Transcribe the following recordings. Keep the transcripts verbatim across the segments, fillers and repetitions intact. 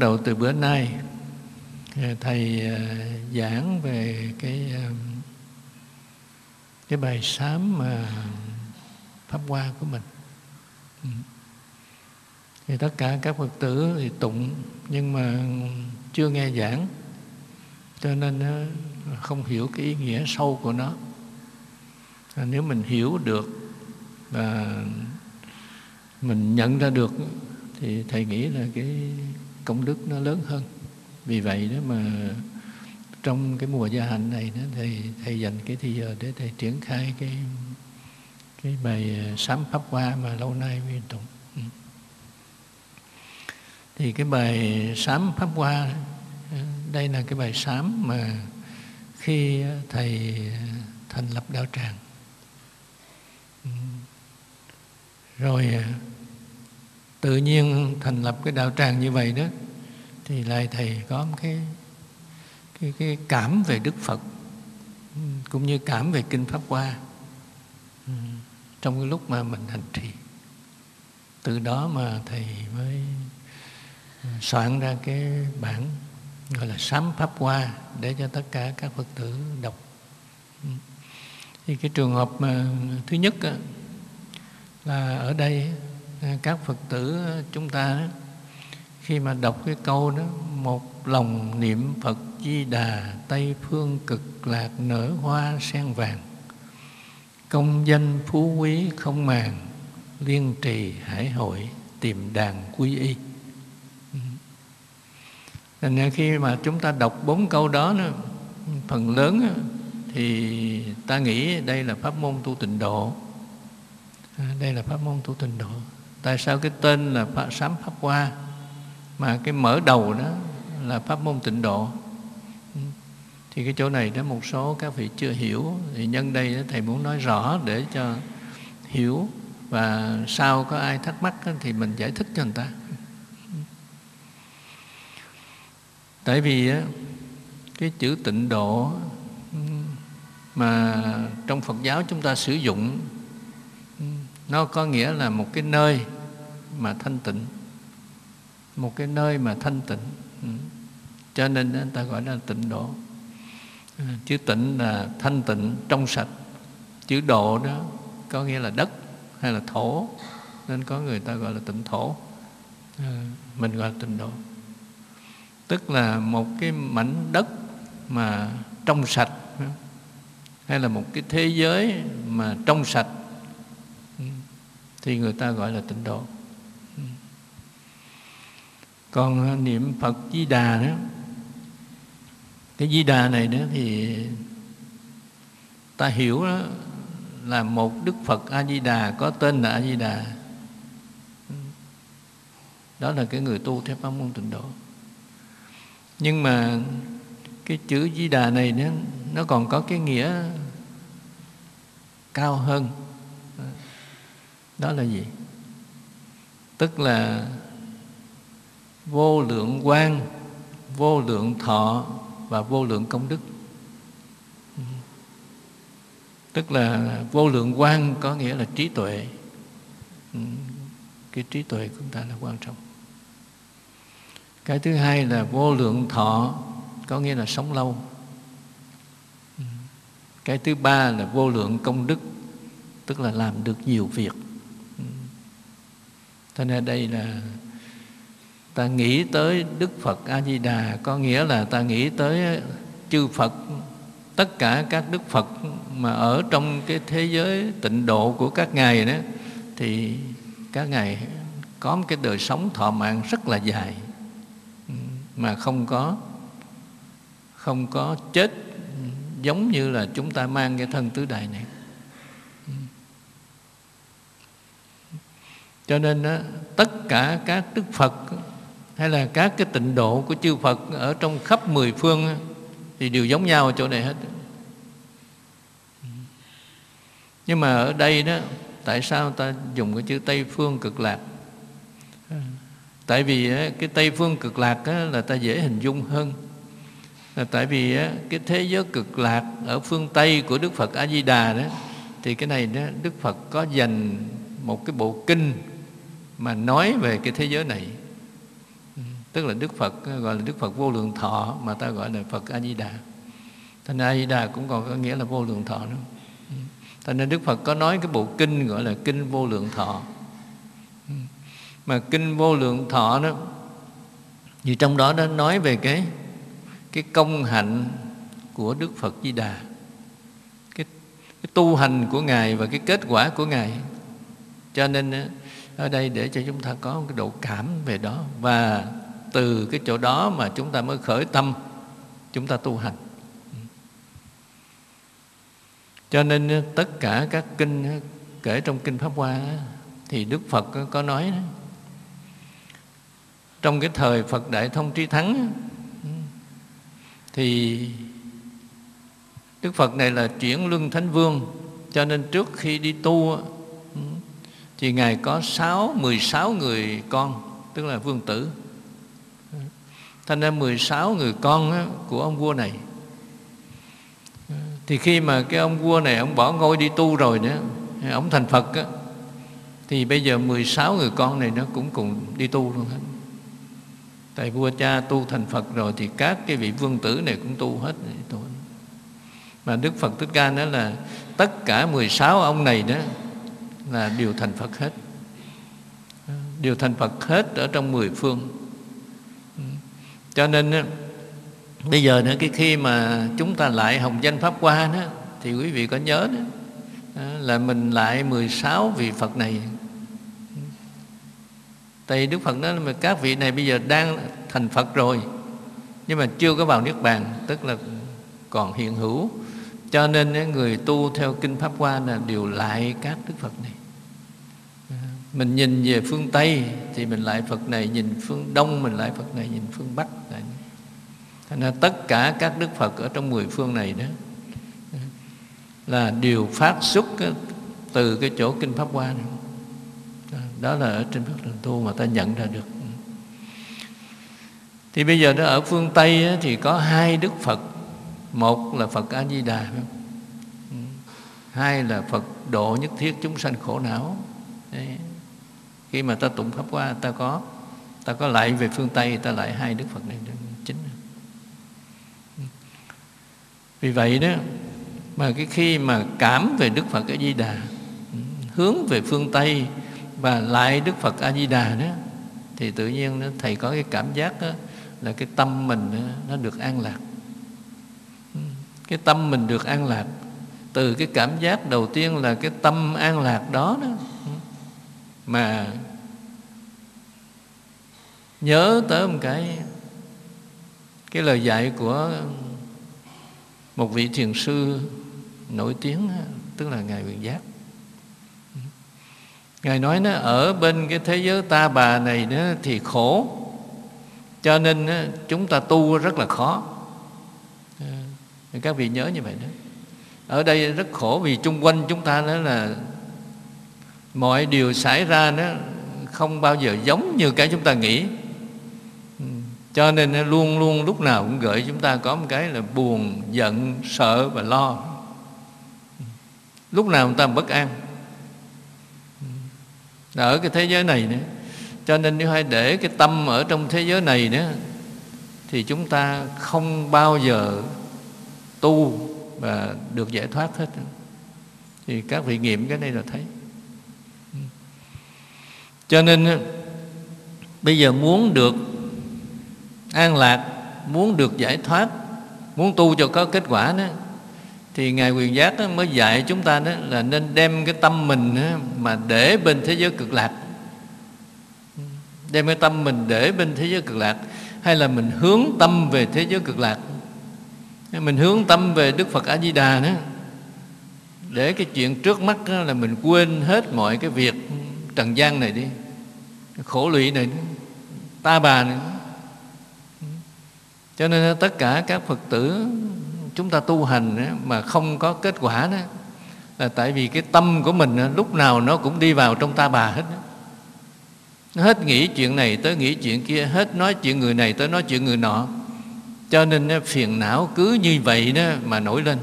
đầu từ bữa nay thầy giảng về cái cái bài sám mà pháp hoa của mình. Thì tất cả các Phật tử thì tụng nhưng mà chưa nghe giảng, cho nên không hiểu cái ý nghĩa sâu của nó. Nếu mình hiểu được và mình nhận ra được thì thầy nghĩ là cái công đức nó lớn hơn. Vì vậy đó mà trong cái mùa gia hạnh này đó, thầy thầy dành cái thời giờ để thầy triển khai cái cái bài sám pháp hoa mà lâu nay mới tụng. Thì cái bài sám pháp hoa đây là cái bài sám mà khi thầy thành lập đạo tràng, rồi tự nhiên thành lập cái đạo tràng như vậy đó, thì lại thầy có một cái cái cái cảm về Đức Phật cũng như cảm về kinh pháp hoa trong cái lúc mà mình hành trì. Từ đó mà thầy mới soạn ra cái bản gọi là sám pháp hoa để cho tất cả các Phật tử đọc. Thì cái trường hợp mà thứ nhất là ở đây các Phật tử chúng ta khi mà đọc cái câu đó: một lòng niệm Phật Di Đà, Tây phương cực lạc nở hoa sen vàng, công danh phú quý không màng, liên trì hải hội tìm đàn quy y. Nên khi mà chúng ta đọc bốn câu đó, phần lớn thì ta nghĩ đây là pháp môn tu tịnh độ. Đây là pháp môn tu tịnh độ. Tại sao cái tên là sám pháp hoa mà cái mở đầu đó là pháp môn tịnh độ? Thì cái chỗ này đó một số các vị chưa hiểu, thì nhân đây thầy muốn nói rõ để cho hiểu, và sau có ai thắc mắc thì mình giải thích cho người ta. Tại vì cái chữ tịnh độ mà trong Phật giáo chúng ta sử dụng, nó có nghĩa là một cái nơi mà thanh tịnh, một cái nơi mà thanh tịnh, cho nên người ta gọi là tịnh độ. Chữ tịnh là thanh tịnh, trong sạch. Chữ độ đó có nghĩa là đất hay là thổ, nên có người ta gọi là tịnh thổ, mình gọi là tịnh độ. Tức là một cái mảnh đất mà trong sạch, hay là một cái thế giới mà trong sạch, thì người ta gọi là tịnh độ. Còn niệm Phật Di Đà đó, cái Di Đà này đó thì ta hiểu đó là một Đức Phật A Di Đà có tên là A Di Đà. Đó là cái người tu theo pháp môn tịnh độ. Nhưng mà cái chữ Di Đà này nó, nó còn có cái nghĩa cao hơn. Đó là gì? Tức là vô lượng quang, vô lượng thọ và vô lượng công đức. Tức là vô lượng quang có nghĩa là trí tuệ. Cái trí tuệ của chúng ta là quan trọng. Cái thứ hai là vô lượng thọ, có nghĩa là sống lâu. Cái thứ ba là vô lượng công đức, tức là làm được nhiều việc. Cho nên đây là ta nghĩ tới Đức Phật A Di Đà, có nghĩa là ta nghĩ tới chư Phật, tất cả các Đức Phật mà ở trong cái thế giới tịnh độ của các ngài đó, thì các ngài có một cái đời sống thọ mạng rất là dài, mà không có không có chết giống như là chúng ta mang cái thân tứ đại này. Cho nên đó, tất cả các Đức Phật hay là các cái tịnh độ của chư Phật ở trong khắp mười phương thì đều giống nhau ở chỗ này hết. Nhưng mà ở đây đó, tại sao ta dùng cái chữ Tây phương cực lạc? Tại vì cái Tây phương cực lạc là ta dễ hình dung hơn. Là tại vì cái thế giới cực lạc ở phương Tây của Đức Phật A Di Đà đó, thì cái này đó, Đức Phật có dành một cái bộ kinh mà nói về cái thế giới này. Tức là Đức Phật gọi là Đức Phật vô lượng thọ, mà ta gọi là Phật A Di Đà. Thành ra A Di Đà cũng còn có nghĩa là vô lượng thọ nữa. Thành ra Đức Phật có nói cái bộ kinh gọi là kinh vô lượng thọ. Mà kinh vô lượng thọ đó, thì trong đó nó nói về cái cái công hạnh của Đức Phật Di Đà, cái, cái tu hành của Ngài và cái kết quả của Ngài. Cho nên ở đây để cho chúng ta có một cái độ cảm về đó, và từ cái chỗ đó mà chúng ta mới khởi tâm chúng ta tu hành. Cho nên tất cả các kinh kể trong Kinh Pháp Hoa thì Đức Phật có nói đó, trong cái thời Phật Đại Thông Trí Thắng thì Đức Phật này là chuyển luân Thánh Vương, cho nên trước khi đi tu thì Ngài có sáu, mười sáu người con, tức là vương tử. Thành ra mười sáu người con của ông vua này. Thì khi mà cái ông vua này ông bỏ ngôi đi tu rồi nữa, ông thành Phật á, thì bây giờ mười sáu người con này nó cũng cùng đi tu luôn hết. Tại vua cha tu thành Phật rồi thì các cái vị vương tử này cũng tu hết. Mà Đức Phật Thích Ca nói là tất cả mười sáu ông này đó là đều thành Phật hết, đều thành Phật hết ở trong mười phương. Cho nên bây giờ nữa, cái khi mà chúng ta lại hồng danh Pháp Hoa đó, thì quý vị có nhớ đó, là mình lại mười sáu vị Phật này. Tại Đức Phật nói là các vị này bây giờ đang thành Phật rồi, nhưng mà chưa có vào Niết Bàn, tức là còn hiện hữu. Cho nên người tu theo Kinh Pháp Hoa là đều lại các Đức Phật này. Mình nhìn về phương Tây thì mình lại Phật này, nhìn phương Đông mình lại Phật này, nhìn phương Bắc lại. Thành ra tất cả các Đức Phật ở trong mười phương này đó là đều phát xuất từ cái chỗ Kinh Pháp Hoa này. Đó là ở trên Pháp Đường Tu mà ta nhận ra được. Thì bây giờ đó ở phương Tây thì có hai Đức Phật. Một là Phật A Di Đà, hai là Phật độ nhất thiết chúng sanh khổ não. Đấy. Khi mà ta tụng Pháp Hoa, ta có ta có lại về phương Tây, ta lại hai Đức Phật này chính. Vì vậy đó mà cái khi mà cảm về Đức Phật A Di Đà, hướng về phương Tây và lại Đức Phật A Di Đà đó, thì tự nhiên đó, thầy có cái cảm giác đó, là cái tâm mình đó, nó được an lạc. Cái tâm mình được an lạc từ cái cảm giác đầu tiên là cái tâm an lạc đó đó, mà nhớ tới một cái cái lời dạy của một vị thiền sư nổi tiếng, tức là Ngài Quyền Giác. Ngài nói nó ở bên cái thế giới ta bà này đó thì khổ, cho nên đó, chúng ta tu rất là khó. Các vị nhớ như vậy đó. Ở đây rất khổ vì chung quanh chúng ta đó là mọi điều xảy ra nó không bao giờ giống như cái chúng ta nghĩ. Cho nên nó luôn luôn lúc nào cũng gợi chúng ta có một cái là buồn, giận, sợ và lo. Lúc nào chúng ta bất an. Ở cái thế giới này nữa. Cho nên nếu hay để cái tâm ở trong thế giới này nữa, thì chúng ta không bao giờ tu và được giải thoát hết. Thì các vị nghiệm cái này là thấy. Cho nên bây giờ muốn được an lạc, muốn được giải thoát, muốn tu cho có kết quả đó, thì Ngài Quyền Giác đó mới dạy chúng ta đó là nên đem cái tâm mình đó mà để bên thế giới cực lạc. Đem cái tâm mình để bên thế giới cực lạc, hay là mình hướng tâm về thế giới cực lạc. Mình hướng tâm về Đức Phật A Di Đà đó, để cái chuyện trước mắt đó là mình quên hết mọi cái việc trần gian này đi, khổ lụy này, ta bà này. Cho nên tất cả các Phật tử chúng ta tu hành đó, mà không có kết quả đó, là tại vì cái tâm của mình đó, lúc nào nó cũng đi vào trong ta bà hết đó. Nó hết nghĩ chuyện này tới nghĩ chuyện kia, hết nói chuyện người này tới nói chuyện người nọ. Cho nên nó phiền não cứ như vậy đó mà nổi lên.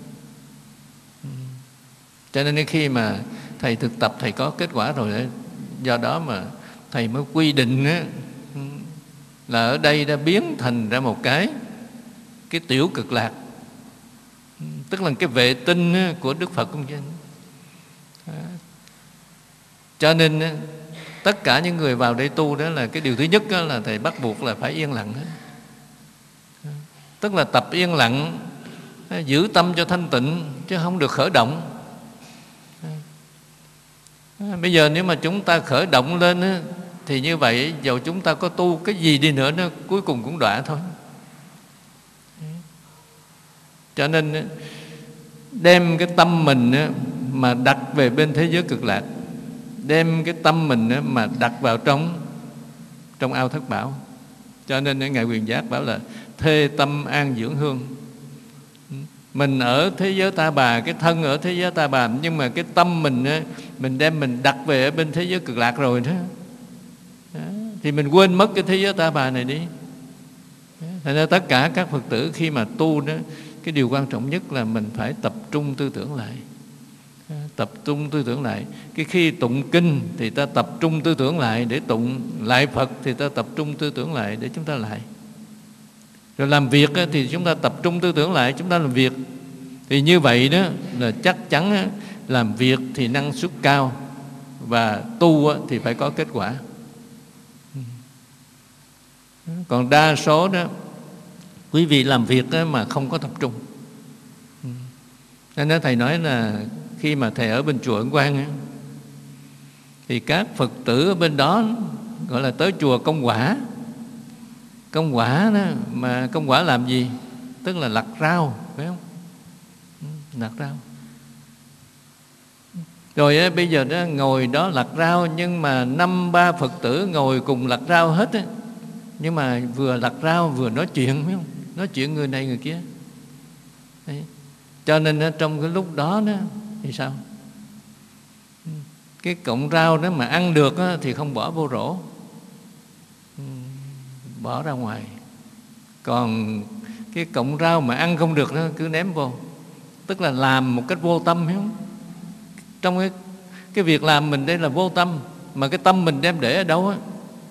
Cho nên khi mà thầy thực tập, thầy có kết quả rồi đó, do đó mà thầy mới quy định đó, là ở đây đã biến thành ra một cái cái tiểu cực lạc, tức là cái vệ tinh của Đức Phật Công Dân. Cho nên tất cả những người vào đây tu đó là cái điều thứ nhất đó là thầy bắt buộc là phải yên lặng hết. Tức là tập yên lặng, giữ tâm cho thanh tịnh, chứ không được khởi động. Bây giờ nếu mà chúng ta khởi động lên á, thì như vậy dầu chúng ta có tu cái gì đi nữa, nó cuối cùng cũng đọa thôi. Cho nên đem cái tâm mình á, mà đặt về bên thế giới cực lạc, đem cái tâm mình á, mà đặt vào trong trong ao thất bảo. Cho nên Ngài Quyền Giác bảo là thê tâm an dưỡng hương. Mình ở thế giới ta bà, cái thân ở thế giới ta bà, nhưng mà cái tâm mình á, mình đem mình đặt về ở bên thế giới cực lạc rồi đó, đó thì mình quên mất cái thế giới ta bà này đi. Thành ra tất cả các Phật tử khi mà tu đó, cái điều quan trọng nhất là mình phải tập trung tư tưởng lại. Tập trung tư tưởng lại. Cái khi tụng kinh thì ta tập trung tư tưởng lại để tụng, lại Phật thì ta tập trung tư tưởng lại để chúng ta lại. Rồi làm việc thì chúng ta tập trung tư tưởng lại, chúng ta làm việc. Thì như vậy đó là chắc chắn làm việc thì năng suất cao, và tu thì phải có kết quả. Còn đa số đó quý vị làm việc mà không có tập trung. Nên Thầy nói là khi mà Thầy ở bên chùa Ấn Quang thì các Phật tử ở bên đó gọi là tới chùa công quả. Công quả đó, mà công quả làm gì? Tức là lặt rau, phải không? Lặt rau. Rồi á, bây giờ đó ngồi đó lặt rau, nhưng mà năm ba Phật tử ngồi cùng lặt rau hết á. Nhưng mà vừa lặt rau vừa nói chuyện, phải không? Nói chuyện người này người kia. Đấy. Cho nên á, trong cái lúc đó đó thì sao? Cái cọng rau đó mà ăn được á, thì không bỏ vô rổ, bỏ ra ngoài. Còn cái cọng rau mà ăn không được đó cứ ném vô. Tức là làm một cách vô tâm, hiểu không? Trong cái, cái việc làm mình đây là vô tâm, mà cái tâm mình đem để ở đâu á.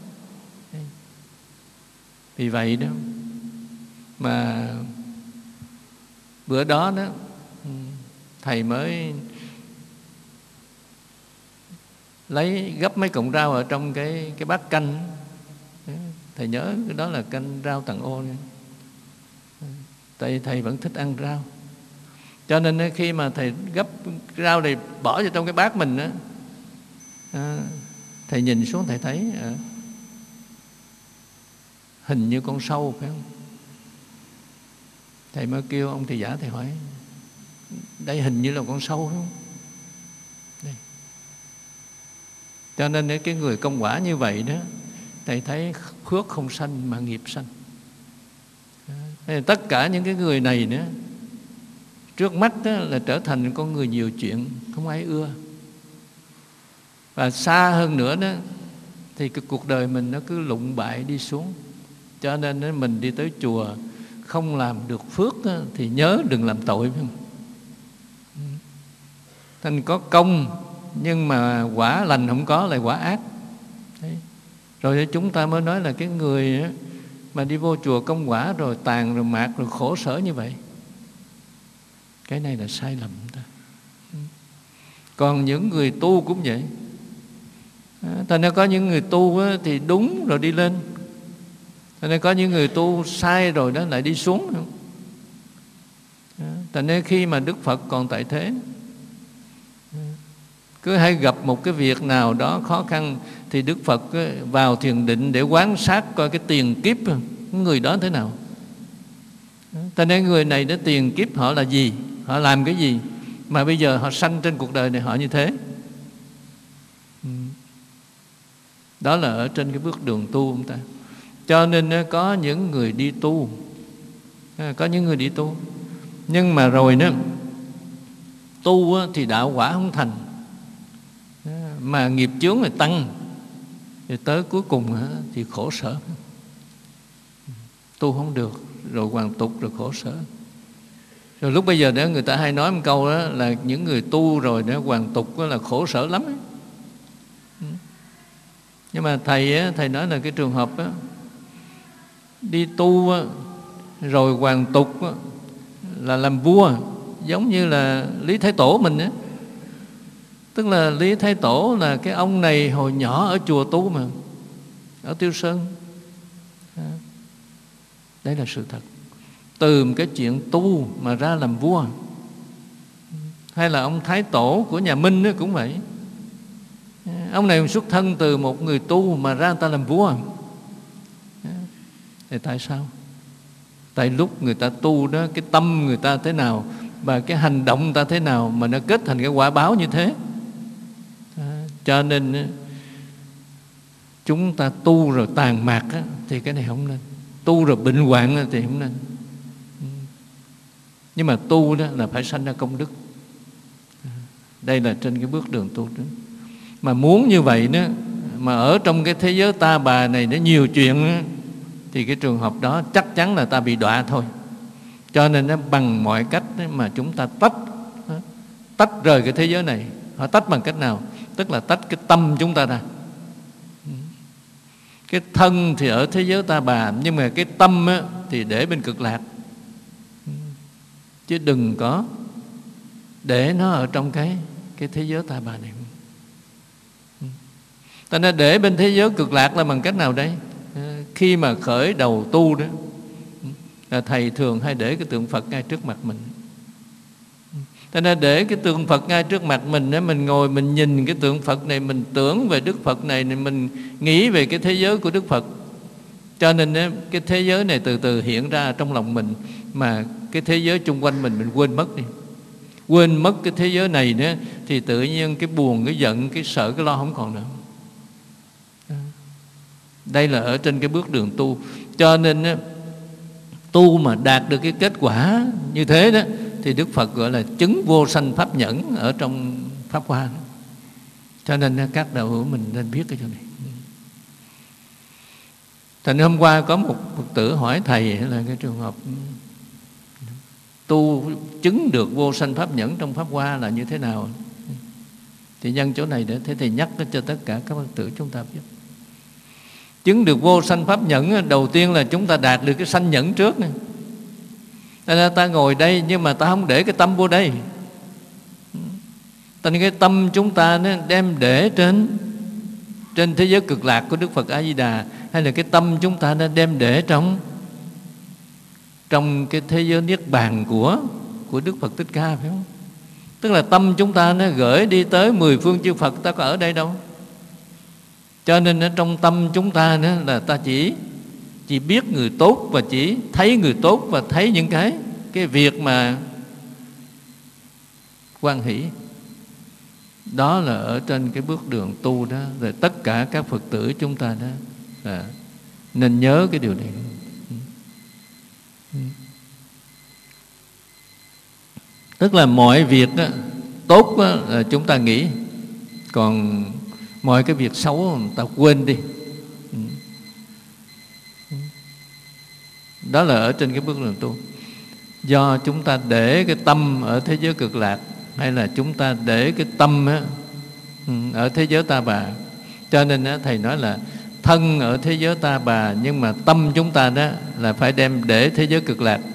Vì vậy đó mà bữa đó đó Thầy mới lấy gấp mấy cọng rau ở trong cái, cái bát canh. Thầy nhớ cái đó là canh rau tầng ô nha. Tại Thầy vẫn thích ăn rau. Cho nên khi mà Thầy gấp rau này bỏ vào trong cái bát mình đó, à, Thầy nhìn xuống Thầy thấy à, hình như con sâu, phải không? Thầy mới kêu ông thầy giả, Thầy hỏi đây hình như là con sâu, phải không? Đây. Cho nên cái người công quả như vậy đó, Thầy thấy phước không sanh mà nghiệp sanh. Tất cả những cái người này nữa, trước mắt đó là trở thành con người nhiều chuyện, không ai ưa. Và xa hơn nữa đó thì cái cuộc đời mình nó cứ lụng bại đi xuống. Cho nên đó, mình đi tới chùa không làm được phước đó, thì nhớ đừng làm tội, phải không? Thành có công nhưng mà quả lành không có, lại quả ác. Đấy. Rồi chúng ta mới nói là cái người mà đi vô chùa công quả rồi tàn rồi mạt rồi khổ sở như vậy, cái này là sai lầm ta. Còn những người tu cũng vậy. Thành ra có những người tu thì đúng rồi đi lên, thành ra có những người tu sai rồi đó lại đi xuống. Thành ra khi mà Đức Phật còn tại thế, cứ hay gặp một cái việc nào đó khó khăn thì Đức Phật vào thiền định để quan sát coi cái tiền kiếp người đó thế nào. Thành ra người này đó, tiền kiếp họ là gì, họ làm cái gì mà bây giờ họ sanh trên cuộc đời này họ như thế. Đó là ở trên cái bước đường tu ông ta. Cho nên có những người đi tu, có những người đi tu nhưng mà rồi đó tu thì đạo quả không thành, mà nghiệp chướng thì tăng, thì tới cuối cùng thì khổ sở. Tu không được rồi hoàn tục rồi khổ sở. Rồi lúc bây giờ đó người ta hay nói một câu đó là những người tu rồi đó hoàn tục đó là khổ sở lắm ấy. Nhưng mà thầy á, thầy nói là cái trường hợp á, đi tu á, rồi hoàn tục á, là làm vua, giống như là Lý Thái Tổ mình á. Tức là Lý Thái Tổ là cái ông này hồi nhỏ ở chùa tu mà, ở Tiêu Sơn. Đấy là sự thật. Từ một cái chuyện tu mà ra làm vua. Hay là ông Thái Tổ của nhà Minh cũng vậy. Ông này xuất thân từ một người tu mà ra người ta làm vua. Thì tại sao? Tại lúc người ta tu đó, cái tâm người ta thế nào và cái hành động người ta thế nào mà nó kết thành cái quả báo như thế. À, cho nên chúng ta tu rồi tàn mạc á, thì cái này không nên. Tu rồi bệnh hoạn thì không nên. Nhưng mà tu đó là phải sanh ra công đức. Đây là trên cái bước đường tu đó. Mà muốn như vậy đó, mà ở trong cái thế giới ta bà này nó nhiều chuyện đó, thì cái trường hợp đó chắc chắn là ta bị đọa thôi. Cho nên nó bằng mọi cách mà chúng ta tách Tách rời cái thế giới này. Họ tách bằng cách nào? Tức là tách cái tâm chúng ta ra. Cái thân thì ở thế giới ta bà, nhưng mà cái tâm á, thì để bên cực lạc. Chứ đừng có để nó ở trong cái, cái thế giới ta bà này. Ta nên để bên thế giới cực lạc là bằng cách nào đây? Khi mà khởi đầu tu đó, là thầy thường hay để cái tượng Phật ngay trước mặt mình. Ta nên để cái tượng Phật ngay trước mặt mình, mình ngồi mình nhìn cái tượng Phật này, mình tưởng về Đức Phật này, mình nghĩ về cái thế giới của Đức Phật. Cho nên cái thế giới này từ từ hiện ra trong lòng mình, mà cái thế giới chung quanh mình mình quên mất đi. Quên mất cái thế giới này nữa, thì tự nhiên cái buồn, cái giận, cái sợ, cái lo không còn nữa. Đây là ở trên cái bước đường tu. Cho nên tu mà đạt được cái kết quả như thế đó, thì Đức Phật gọi là chứng vô sanh pháp nhẫn ở trong Pháp Hoa. Cho nên các đạo hữu mình nên biết cái chỗ này. Thành hôm qua có một Phật tử hỏi thầy là cái trường hợp tu chứng được vô sanh pháp nhẫn trong Pháp Hoa là như thế nào. Thì nhân chỗ này để thế thầy nhắc cho tất cả các Phật tử chúng ta biết. Chứng được vô sanh pháp nhẫn, đầu tiên là chúng ta đạt được cái sanh nhẫn trước. Nên là ta ngồi đây nhưng mà ta không để cái tâm vô đây. Thành cái tâm chúng ta nó đem để trên trên thế giới cực lạc của Đức Phật A Di Đà, hay là cái tâm chúng ta nó đem để trong trong cái thế giới niết bàn của của Đức Phật Thích Ca, phải không? Tức là tâm chúng ta nó gửi đi tới mười phương chư Phật, ta có ở đây đâu. Cho nên ở trong tâm chúng ta nữa là ta chỉ chỉ biết người tốt và chỉ thấy người tốt và thấy những cái cái việc mà hoan hỷ. Đó là ở trên cái bước đường tu đó. Rồi tất cả các Phật tử chúng ta đó là nên nhớ cái điều này. Tức là mọi việc đó, tốt đó, là chúng ta nghĩ, còn mọi cái việc xấu ta quên đi. Đó là ở trên cái bước đường tu. Do chúng ta để cái tâm ở thế giới cực lạc, hay là chúng ta để cái tâm á, ở thế giới ta bà. Cho nên á, thầy nói là thân ở thế giới ta bà, nhưng mà tâm chúng ta đó là phải đem để thế giới cực lạc.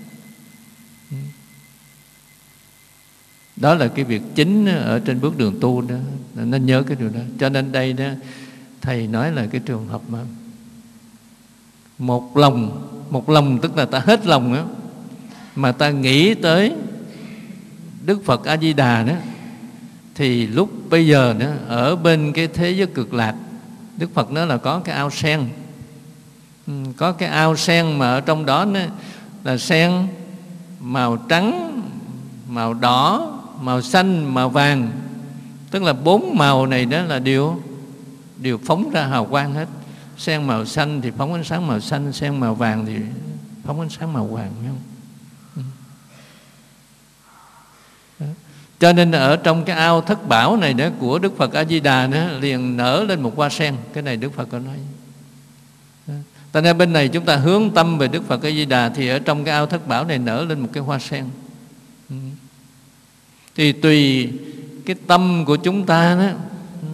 Đó là cái việc chính ở trên bước đường tu đó, nên nhớ cái điều đó. Cho nên đây đó, thầy nói là cái trường hợp mà một lòng, một lòng tức là ta hết lòng đó, mà ta nghĩ tới Đức Phật A Di Đà đó, thì lúc bây giờ đó, ở bên cái thế giới cực lạc, Đức Phật nói là có cái ao sen. Có cái ao sen mà ở trong đó đó là sen màu trắng, màu đỏ, màu xanh, màu vàng. Tức là bốn màu này đó là đều đều phóng ra hào quang hết. Sen màu xanh thì phóng ánh sáng màu xanh, sen màu vàng thì phóng ánh sáng màu vàng, phải không? Cho nên ở trong cái ao thất bảo này đó của Đức Phật A Di Đà đó, liền nở lên một hoa sen. Cái này Đức Phật có nói. Tại nên bên này chúng ta hướng tâm về Đức Phật A Di Đà, thì ở trong cái ao thất bảo này nở lên một cái hoa sen. Thì tùy cái tâm của chúng ta đó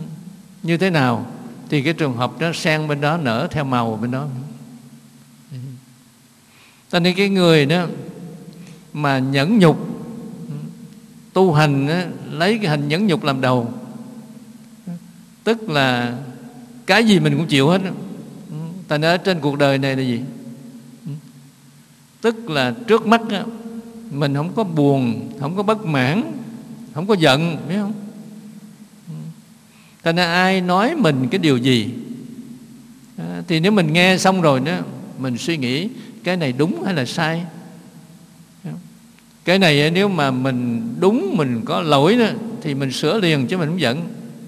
như thế nào, thì cái trường hợp đó sen bên đó nở theo màu bên đó. Cho nên cái người đó mà nhẫn nhục, tu hành đó, lấy cái hành nhẫn nhục làm đầu, tức là cái gì mình cũng chịu hết. Ta nói trên cuộc đời này là gì? Tức là trước mắt đó, mình không có buồn, không có bất mãn, không có giận, biết không? Thành ra ai nói mình cái điều gì thì nếu mình nghe xong rồi đó, mình suy nghĩ cái này đúng hay là sai. Cái này nếu mà mình đúng, mình có lỗi đó, thì mình sửa liền chứ mình không giận.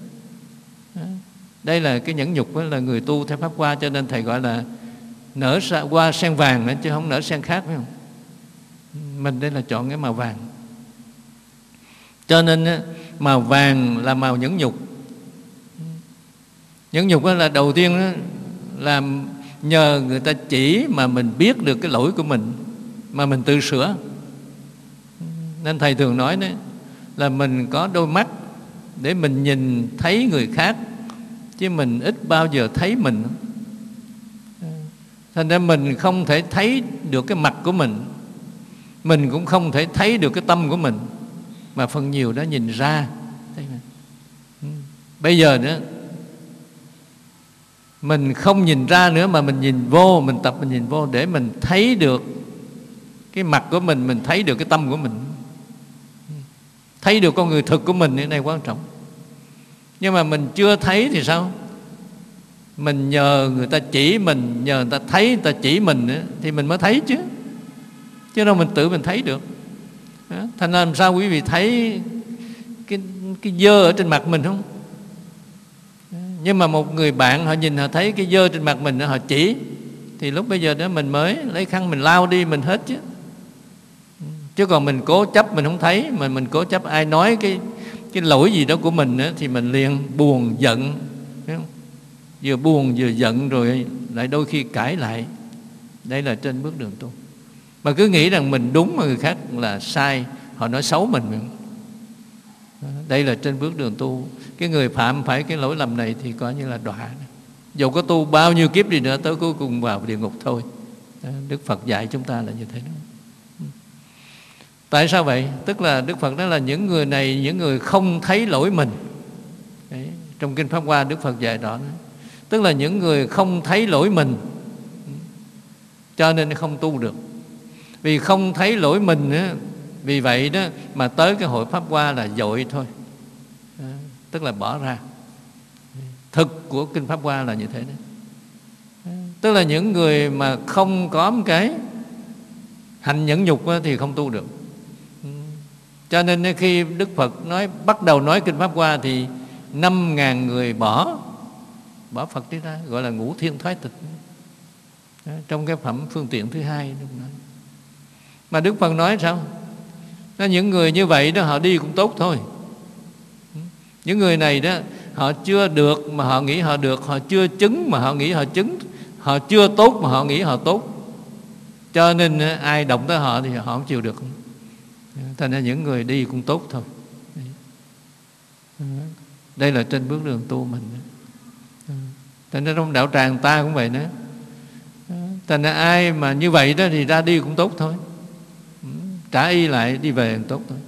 Đây là cái nhẫn nhục, đó là người tu theo Pháp Hoa. Cho nên Thầy gọi là nở hoa sen vàng đó, chứ không nở sen khác, phải không? Mình đây là chọn cái màu vàng. Cho nên màu vàng là màu nhẫn nhục. Nhẫn nhục đó là đầu tiên đó, là nhờ người ta chỉ mà mình biết được cái lỗi của mình, mà mình tự sửa. Nên Thầy thường nói đấy là mình có đôi mắt để mình nhìn thấy người khác, chứ mình ít bao giờ thấy mình. Thành ra mình không thể thấy được cái mặt của mình, mình cũng không thể thấy được cái tâm của mình, mà phần nhiều đó nhìn ra. Bây giờ nữa mình không nhìn ra nữa, mà mình nhìn vô, mình tập mình nhìn vô để mình thấy được cái mặt của mình, mình thấy được cái tâm của mình, thấy được con người thực của mình. Cái này quan trọng. Nhưng mà mình chưa thấy thì sao? Mình nhờ người ta chỉ mình, nhờ người ta thấy, người ta chỉ mình nữa, thì mình mới thấy chứ. Chứ đâu mình tự mình thấy được. Thành ra làm sao quý vị thấy cái, cái dơ ở trên mặt mình không? Nhưng mà một người bạn họ nhìn, họ thấy cái dơ trên mặt mình, họ chỉ, thì lúc bây giờ đó mình mới lấy khăn mình lau đi, mình hết chứ. Chứ còn mình cố chấp mình không thấy, mà mình cố chấp ai nói cái cái lỗi gì đó của mình đó, thì mình liền buồn giận, thấy không? Vừa buồn vừa giận rồi lại đôi khi cãi lại. Đây là trên bước đường tu. Mà cứ nghĩ rằng mình đúng mà người khác là sai, họ nói xấu mình. Đây là trên bước đường tu. Cái người phạm phải cái lỗi lầm này thì coi như là đọa. Dù có tu bao nhiêu kiếp đi nữa, tới cuối cùng vào địa ngục thôi. Đức Phật dạy chúng ta là như thế đó. Tại sao vậy? Tức là Đức Phật nói là những người này, những người không thấy lỗi mình. Đấy, trong Kinh Pháp Hoa Đức Phật dạy đó. Tức là những người không thấy lỗi mình, cho nên không tu được. Vì không thấy lỗi mình á, vì vậy đó mà tới cái hội Pháp Hoa là dội thôi. À, tức là bỏ ra. Thực của Kinh Pháp Hoa là như thế đó. À, tức là những người mà không có một cái hành nhẫn nhục á, thì không tu được. Cho nên khi Đức Phật nói bắt đầu nói Kinh Pháp Hoa thì năm ngàn người bỏ bỏ Phật đi ra, gọi là ngũ thiên thoái tịch. Đó, trong cái phẩm phương tiện thứ hai. Mà Đức Phật nói sao? Nói những người như vậy đó họ đi cũng tốt thôi. Những người này đó họ chưa được mà họ nghĩ họ được, họ chưa chứng mà họ nghĩ họ chứng, họ chưa tốt mà họ nghĩ họ tốt. Cho nên ai động tới họ thì họ không chịu được. Thành ra những người đi cũng tốt thôi. Đây là trên bước đường tu mình. Thành ra trong đạo tràng ta cũng vậy nữa. Thành ra ai mà như vậy đó thì ra đi cũng tốt thôi. Trả y lại đi về cũng tốt thôi.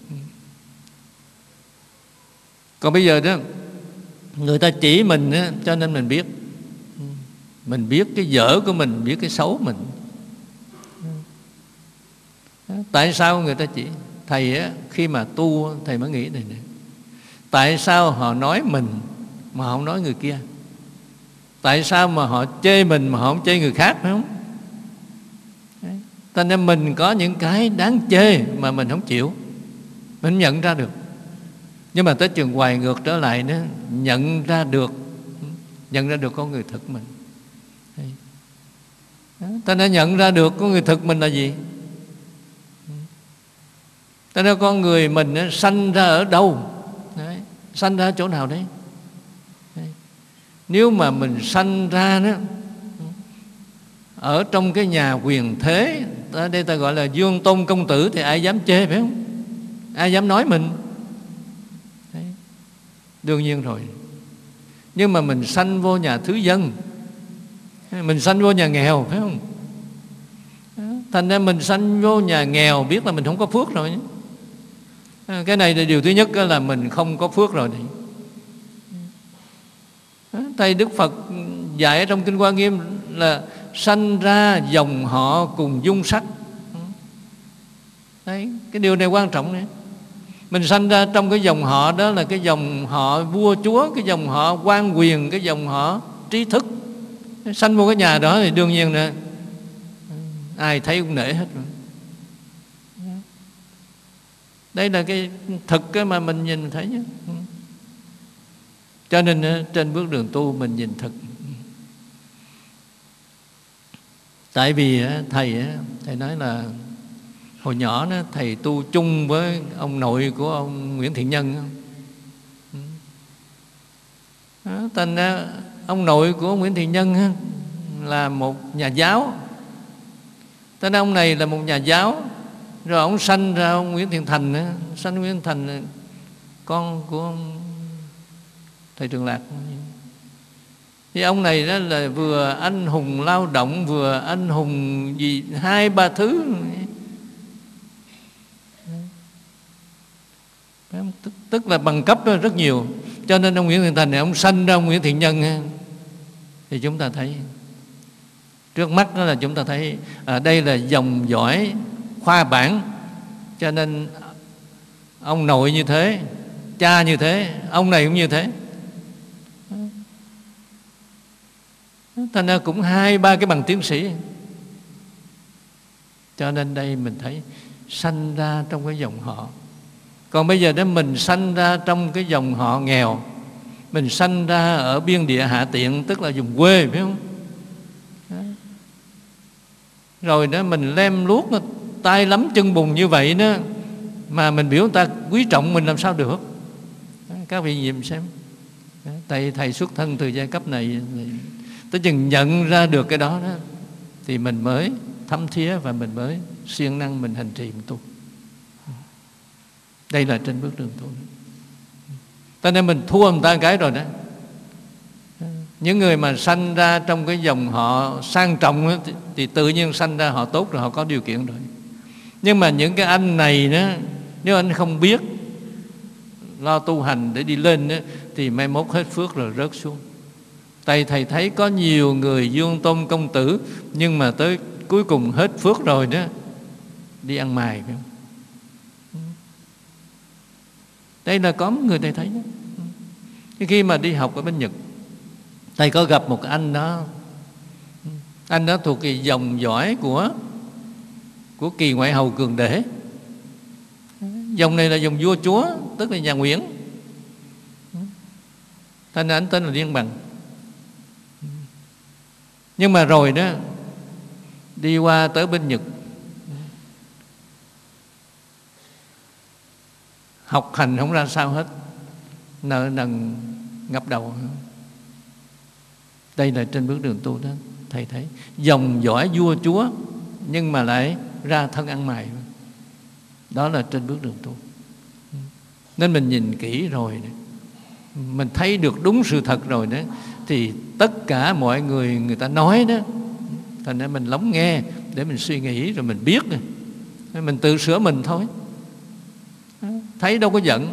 Còn bây giờ đó người ta chỉ mình đó, cho nên mình biết. Mình biết cái dở của mình, biết cái xấu mình. Tại sao người ta chỉ? Thầy á, khi mà tu thầy mới nghĩ này này. Tại sao họ nói mình mà không nói người kia? Tại sao mà họ chê mình mà họ không chê người khác, phải không? Cho nên mình có những cái đáng chê mà mình không chịu, mình không nhận ra được. Nhưng mà tới trường hoài ngược trở lại nữa, nhận ra được, nhận ra được con người thực mình. Ta đã nhận ra được con người thực mình là gì? Ta nói con người mình nó sanh ra ở đâu? Đấy, sanh ra ở chỗ nào đấy? Đấy. Nếu mà mình sanh ra đó ở trong cái nhà quyền thế, ở đây ta gọi là Dương Tôn công tử, thì ai dám chê, phải không? Ai dám nói mình? Đấy. Đương nhiên rồi. Nhưng mà mình sanh vô nhà thứ dân, mình sanh vô nhà nghèo, phải không? Thành ra mình sanh vô nhà nghèo biết là mình không có phước rồi. Cái này là điều thứ nhất là mình không có phước rồi. Thầy Đức Phật dạy ở trong Kinh Hoa Nghiêm là sanh ra dòng họ cùng dung sắc. Đấy, cái điều này quan trọng đấy. Mình sanh ra trong cái dòng họ đó là cái dòng họ vua chúa, cái dòng họ quan quyền, cái dòng họ trí thức. Sanh vô cái nhà đó thì đương nhiên là ai thấy cũng nể hết rồi. Đây là cái thực cái mà mình nhìn thấy nhé. Cho nên trên bước đường tu mình nhìn thực. Tại vì thầy thầy nói là hồi nhỏ đó, thầy tu chung với ông nội của ông Nguyễn Thiện Nhân. Đó, thành ra ông nội của ông Nguyễn Thiện Nhân là một nhà giáo. Thành ra ông này là một nhà giáo. Rồi ông sanh ra ông Nguyễn Thiện Thành. Sanh Nguyễn Thiện Thành con của ông thầy Trường Lạc. Thì ông này đó là vừa anh hùng lao động, vừa anh hùng gì hai ba thứ. Tức, tức là bằng cấp rất nhiều. Cho nên ông Nguyễn Thiện Thành này ông sanh ra ông Nguyễn Thiện Nhân. Thì chúng ta thấy trước mắt đó là chúng ta thấy à, đây là dòng dõi khoa bản. Cho nên ông nội như thế, cha như thế, ông này cũng như thế. Thành ra cũng hai ba cái bằng tiến sĩ. Cho nên đây mình thấy sanh ra trong cái dòng họ. Còn bây giờ đó mình sanh ra trong cái dòng họ nghèo, mình sanh ra ở biên địa hạ tiện, tức là vùng quê, phải không? Đó. Rồi đó mình lem luốc tay lắm chân bùn như vậy đó, mà mình biểu người ta quý trọng mình làm sao được? Đó. Các vị nhìn xem. Đó. Tại thầy xuất thân từ giai cấp này, tới chừng nhận ra được cái đó, đó thì mình mới thấm thía và mình mới siêng năng mình hành trì tu. Đây là trên bước đường tu. Cho nên mình thua người ta cái rồi đó. Những người mà sanh ra trong cái dòng họ sang trọng đó, thì, thì tự nhiên sanh ra họ tốt rồi, họ có điều kiện rồi. Nhưng mà những cái anh này đó, nếu anh không biết lo tu hành để đi lên đó, thì mai mốt hết phước rồi rớt xuống. Tại thầy thấy có nhiều người dương tôn công tử, nhưng mà tới cuối cùng hết phước rồi đó, đi ăn mày, phải không? Đây là có người thầy thấy đó. Khi mà đi học ở bên Nhật, thầy có gặp một anh đó. Anh đó thuộc cái dòng dõi của của Kỳ Ngoại Hầu Cường Đế. Dòng này là dòng vua chúa, tức là nhà Nguyễn. Thành ra anh tên là Liên Bằng. Nhưng mà rồi đó, đi qua tới bên Nhật, học hành không ra sao hết, nợ nần ngập đầu. Đây là trên bước đường tu đó, thầy thấy dòng dõi vua chúa nhưng mà lại ra thân ăn mày. Đó là trên bước đường tu. Nên mình nhìn kỹ rồi, mình thấy được đúng sự thật rồi đó, thì tất cả mọi người người ta nói đó, thành ra mình lắng nghe để mình suy nghĩ rồi mình biết rồi, mình tự sửa mình thôi. Thấy đâu có giận.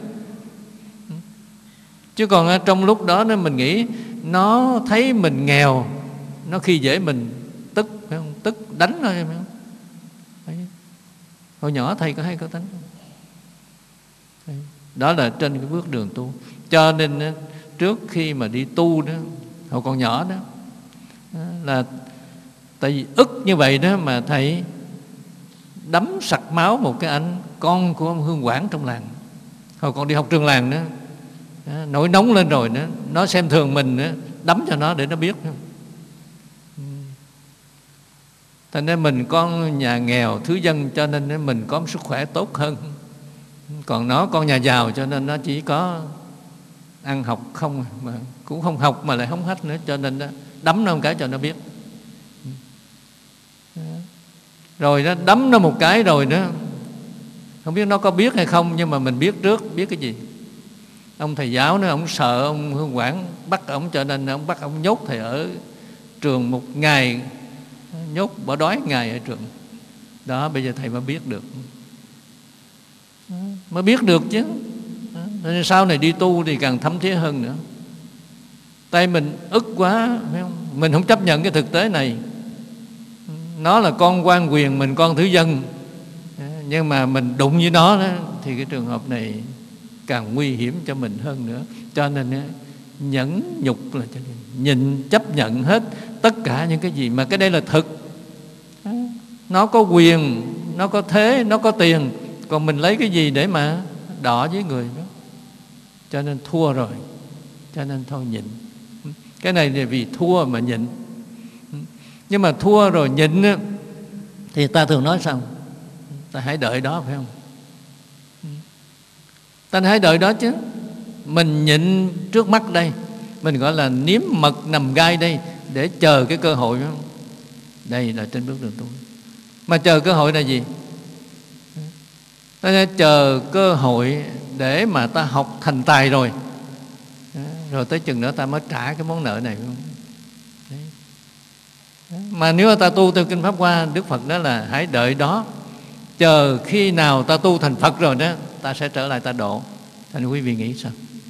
Chứ còn trong lúc đó mình nghĩ nó thấy mình nghèo, nó khi dễ mình tức, phải không? Tức đánh thôi, phải không? Đấy. Hồi nhỏ thầy có hay có đánh không? Đó là trên cái bước đường tu. Cho nên trước khi mà đi tu đó, hồi còn nhỏ đó, là tại vì ức như vậy đó mà thầy đấm sặc máu một cái anh con của ông Hương Quảng trong làng. Hồi còn đi học trường làng đó, đó nổi nóng lên rồi đó, nó xem thường mình đó, đấm cho nó để nó biết. Thành ra mình con nhà nghèo thứ dân, cho nên mình có sức khỏe tốt hơn. Còn nó con nhà giàu, cho nên nó chỉ có ăn học không, mà cũng không học mà lại không hết nữa, cho nên đó, đấm nó một cái cho nó biết. Rồi nó đấm nó một cái rồi đó, không biết nó có biết hay không, nhưng mà mình biết trước. Biết cái gì? Ông thầy giáo nói ông sợ ông Hương Quảng bắt ông, cho nên ông bắt ông nhốt thầy ở trường một ngày, nhốt bỏ đói ngày ở trường. Đó, bây giờ thầy mới biết được. Mới biết được chứ. Nên sau này đi tu thì càng thấm thía hơn nữa. Tay mình ức quá, phải không? Mình không chấp nhận cái thực tế này. Nó là con quan quyền, mình con thứ dân. Nhưng mà mình đụng với nó đó, thì cái trường hợp này càng nguy hiểm cho mình hơn nữa. Cho nên nhẫn nhục là nhịn, chấp nhận hết tất cả những cái gì mà cái đây là thực. Nó có quyền, nó có thế, nó có tiền, còn mình lấy cái gì để mà đọ với người đó. Cho nên thua rồi, cho nên thôi nhịn. Cái này là vì thua mà nhịn. Nhưng mà thua rồi nhịn thì ta thường nói sao? Ta hãy đợi đó, phải không? Ta hãy đợi đó chứ. Mình nhịn trước mắt đây, mình gọi là nếm mật nằm gai đây, để chờ cái cơ hội đó. Đây là trên bước đường tu. Mà chờ cơ hội là gì? Ta chờ cơ hội để mà ta học thành tài rồi, rồi tới chừng nữa ta mới trả cái món nợ này, phải không? Đấy. Mà nếu mà ta tu theo Kinh Pháp Hoa, Đức Phật đó là hãy đợi đó. Chờ khi nào ta tu thành Phật rồi đó, ta sẽ trở lại ta độ. Thành quý vị nghĩ sao?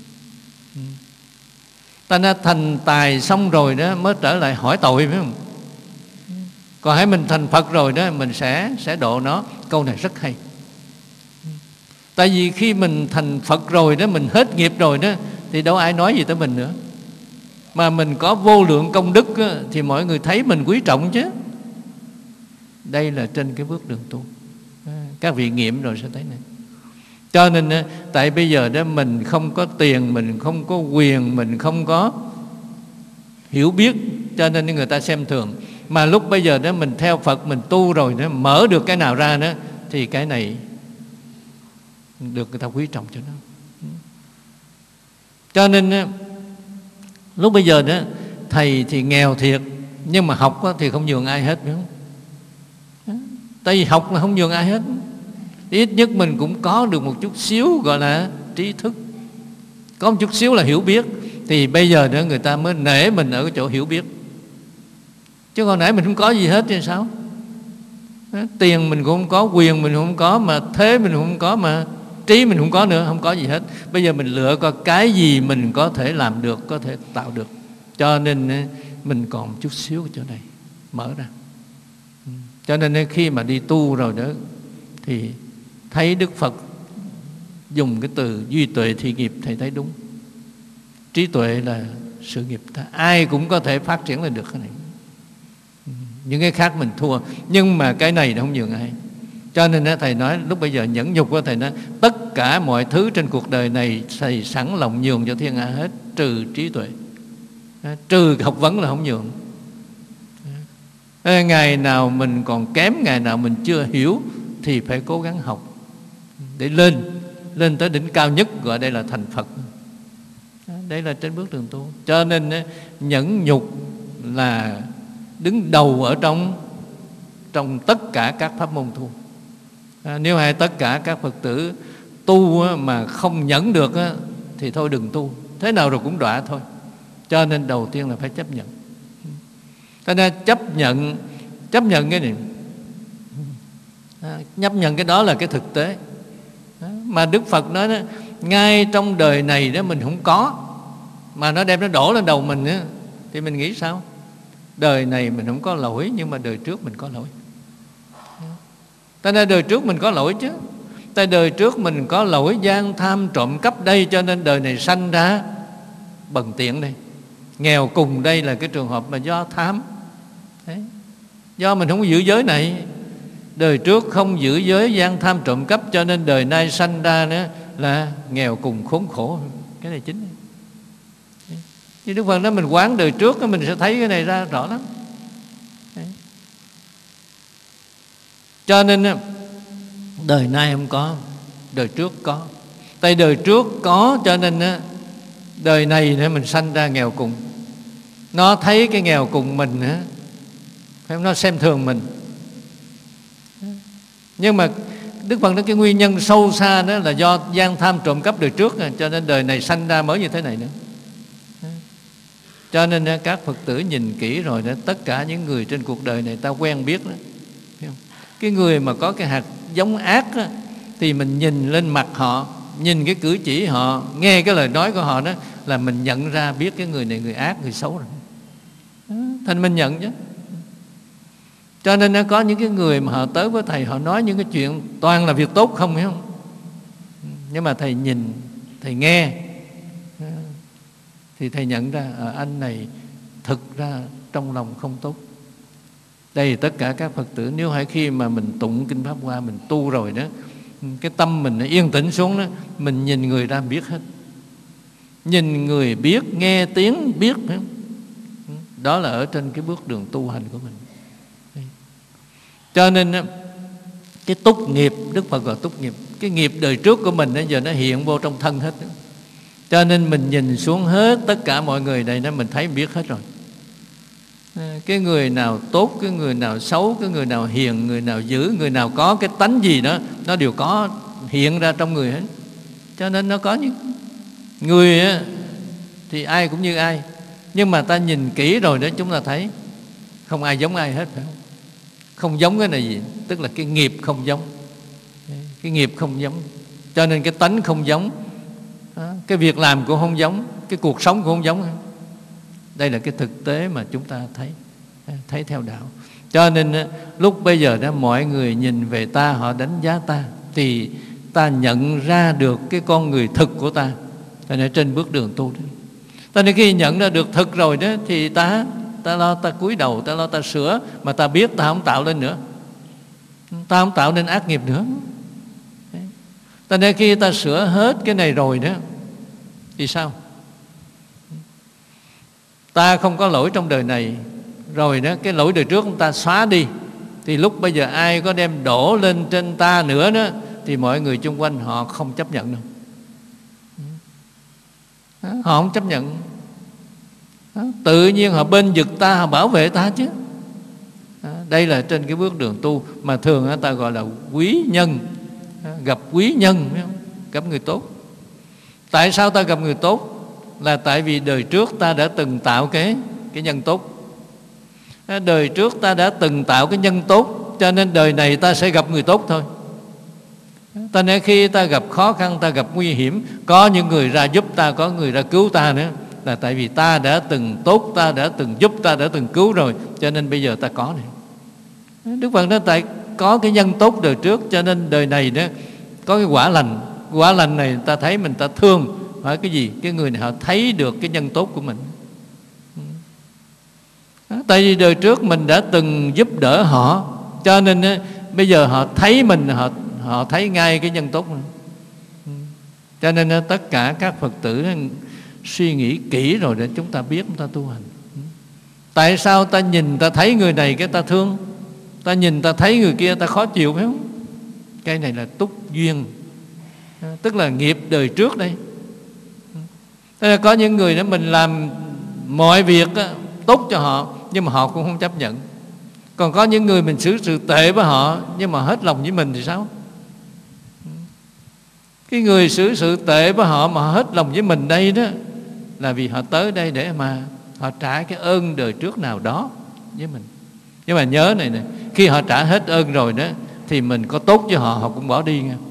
Ta đã thành tài xong rồi đó mới trở lại hỏi tội, phải không? Còn hãy mình thành Phật rồi đó, mình sẽ sẽ độ nó. Câu này rất hay. Tại vì khi mình thành Phật rồi đó, mình hết nghiệp rồi đó, thì đâu ai nói gì tới mình nữa. Mà mình có vô lượng công đức đó, thì mọi người thấy mình quý trọng chứ. Đây là trên cái bước đường tu. Các vị nghiệm rồi sẽ thấy này. Cho nên tại bây giờ đó mình không có tiền, mình không có quyền, mình không có hiểu biết, cho nên người ta xem thường. Mà lúc bây giờ đó mình theo Phật, mình tu rồi đó, mở được cái nào ra đó, thì cái này được người ta quý trọng cho nó. Cho nên lúc bây giờ đó, thầy thì nghèo thiệt, nhưng mà học thì không nhường ai hết, phải không? Tại vì học là không nhường ai hết. Ít nhất mình cũng có được một chút xíu gọi là trí thức, có một chút xíu là hiểu biết. Thì bây giờ nữa người ta mới nể mình ở cái chỗ hiểu biết. Chứ còn nãy mình không có gì hết thì sao? Tiền mình cũng không có, quyền mình cũng không có, mà thế mình cũng không có, mà trí mình không có nữa, không có gì hết. Bây giờ mình lựa coi cái gì mình có thể làm được, có thể tạo được. Cho nên mình còn một chút xíu ở chỗ này mở ra. Cho nên khi mà đi tu rồi đó, thì thấy Đức Phật dùng cái từ duy tuệ thị nghiệp, thầy thấy đúng. Trí tuệ là sự nghiệp ta, ai cũng có thể phát triển lên được cái này. Những cái khác mình thua, nhưng mà cái này không nhường ai. Cho nên thầy nói lúc bây giờ nhẫn nhục của thầy nói tất cả mọi thứ trên cuộc đời này thầy sẵn lòng nhường cho thiên hạ hết, trừ trí tuệ. Trừ học vấn là không nhường. Ngày nào mình còn kém, ngày nào mình chưa hiểu thì phải cố gắng học để lên lên tới đỉnh cao nhất, gọi đây là thành Phật. Đây là trên bước đường tu. Cho nên nhẫn nhục là đứng đầu ở trong trong tất cả các pháp môn tu. À, nếu hay tất cả các Phật tử tu mà không nhẫn được thì thôi đừng tu, thế nào rồi cũng đọa thôi. Cho nên đầu tiên là phải chấp nhận. Cho nên chấp nhận chấp nhận cái này, à, chấp nhận cái đó là cái thực tế. À, mà Đức Phật nói đó, ngay trong đời này đó mình không có, mà nó đem nó đổ lên đầu mình đó, thì mình nghĩ sao? Đời này mình không có lỗi, nhưng mà đời trước mình có lỗi. Tại nên đời trước mình có lỗi chứ. Tại đời trước mình có lỗi gian tham trộm cắp đây, cho nên đời này sanh ra bần tiện đây. Nghèo cùng đây là cái trường hợp mà do tham. Đấy. Do mình không có giữ giới này. Đời trước không giữ giới gian tham trộm cắp, cho nên đời nay sanh ra nữa là nghèo cùng khốn khổ. Cái này chính. Chứ Đức Phật nói mình quán đời trước mình sẽ thấy cái này ra rõ lắm. Đấy. Cho nên đời nay không có, đời trước có. Tại đời trước có cho nên đời này mình sanh ra nghèo cùng. Nó thấy cái nghèo cùng mình, nó xem thường mình. Nhưng mà Đức Phật nói cái nguyên nhân sâu xa đó là do gian tham trộm cắp đời trước, cho nên đời này sanh ra mới như thế này nữa. Cho nên các Phật tử nhìn kỹ rồi đó, tất cả những người trên cuộc đời này ta quen biết đó. Cái người mà có cái hạt giống ác á, thì mình nhìn lên mặt họ, nhìn cái cử chỉ họ, nghe cái lời nói của họ đó, là mình nhận ra biết cái người này người ác, người xấu rồi. Đó, thành mình nhận chứ. Cho nên nó có những cái người mà họ tới với thầy, họ nói những cái chuyện toàn là việc tốt không, hiểu không? Nhưng mà thầy nhìn, thầy nghe, thì thầy nhận ra à, anh này thực ra trong lòng không tốt. Đây tất cả các Phật tử, nếu hãy khi mà mình tụng Kinh Pháp Hoa, mình tu rồi đó, cái tâm mình nó yên tĩnh xuống đó, mình nhìn người ra biết hết. Nhìn người biết, nghe tiếng biết. Đó là ở trên cái bước đường tu hành của mình. Cho nên cái túc nghiệp, Đức Phật gọi túc nghiệp, cái nghiệp đời trước của mình giờ nó hiện vô trong thân hết. Cho nên mình nhìn xuống hết tất cả mọi người đây, nó mình thấy biết hết rồi. Cái người nào tốt, cái người nào xấu, cái người nào hiền, người nào dữ, người nào có cái tánh gì đó, nó đều có hiện ra trong người hết. Cho nên nó có những người á, thì ai cũng như ai, nhưng mà ta nhìn kỹ rồi đó, chúng ta thấy không ai giống ai hết, phải không? Không giống cái này gì? Tức là cái nghiệp không giống. Cái nghiệp không giống, cho nên cái tánh không giống, cái việc làm cũng không giống, cái cuộc sống cũng không giống. Đây là cái thực tế mà chúng ta thấy, thấy theo đạo. Cho nên lúc bây giờ đó mọi người nhìn về ta, họ đánh giá ta, thì ta nhận ra được cái con người thực của ta. Cho nên trên bước đường tu đó, cho nên khi nhận ra được thực rồi đó, thì ta ta lo ta cúi đầu, ta lo ta sửa, mà ta biết ta không tạo lên nữa, ta không tạo nên ác nghiệp nữa. Cho nên khi ta sửa hết cái này rồi đó, thì sao? Ta không có lỗi trong đời này rồi đó, cái lỗi đời trước ta xóa đi, thì lúc bây giờ ai có đem đổ lên trên ta nữa đó, thì mọi người xung quanh họ không chấp nhận đâu. Họ không chấp nhận. Tự nhiên họ bên vực ta, họ bảo vệ ta chứ. Đây là trên cái bước đường tu mà thường ta gọi là quý nhân. Gặp quý nhân, gặp người tốt. Tại sao ta gặp người tốt? Là tại vì đời trước ta đã từng tạo cái, cái nhân tốt. Đời trước ta đã từng tạo cái nhân tốt, cho nên đời này ta sẽ gặp người tốt thôi. Ta nên khi ta gặp khó khăn, ta gặp nguy hiểm, có những người ra giúp ta, có người ra cứu ta nữa, là tại vì ta đã từng tốt, ta đã từng giúp, ta đã từng cứu rồi, cho nên bây giờ ta có này. Đức Phật nói tại có cái nhân tốt đời trước, cho nên đời này đó có cái quả lành. Quả lành này ta thấy mình ta thương, phải cái gì? Cái người này họ thấy được cái nhân tốt của mình. Tại vì đời trước mình đã từng giúp đỡ họ, cho nên bây giờ họ thấy mình, họ họ thấy ngay cái nhân tốt này. Cho nên tất cả các Phật tử suy nghĩ kỹ rồi để chúng ta biết, chúng ta tu hành. Tại sao ta nhìn ta thấy người này cái ta thương, ta nhìn ta thấy người kia ta khó chịu, phải không? Cái này là túc duyên, tức là nghiệp đời trước đây. Thế là có những người đó mình làm mọi việc tốt cho họ, nhưng mà họ cũng không chấp nhận. Còn có những người mình xử sự tệ với họ, nhưng mà hết lòng với mình thì sao? Cái người xử sự tệ với họ mà hết lòng với mình đây đó, là vì họ tới đây để mà họ trả cái ơn đời trước nào đó với mình. Nhưng mà nhớ này nè, khi họ trả hết ơn rồi đó, thì mình có tốt với họ, họ cũng bỏ đi nha.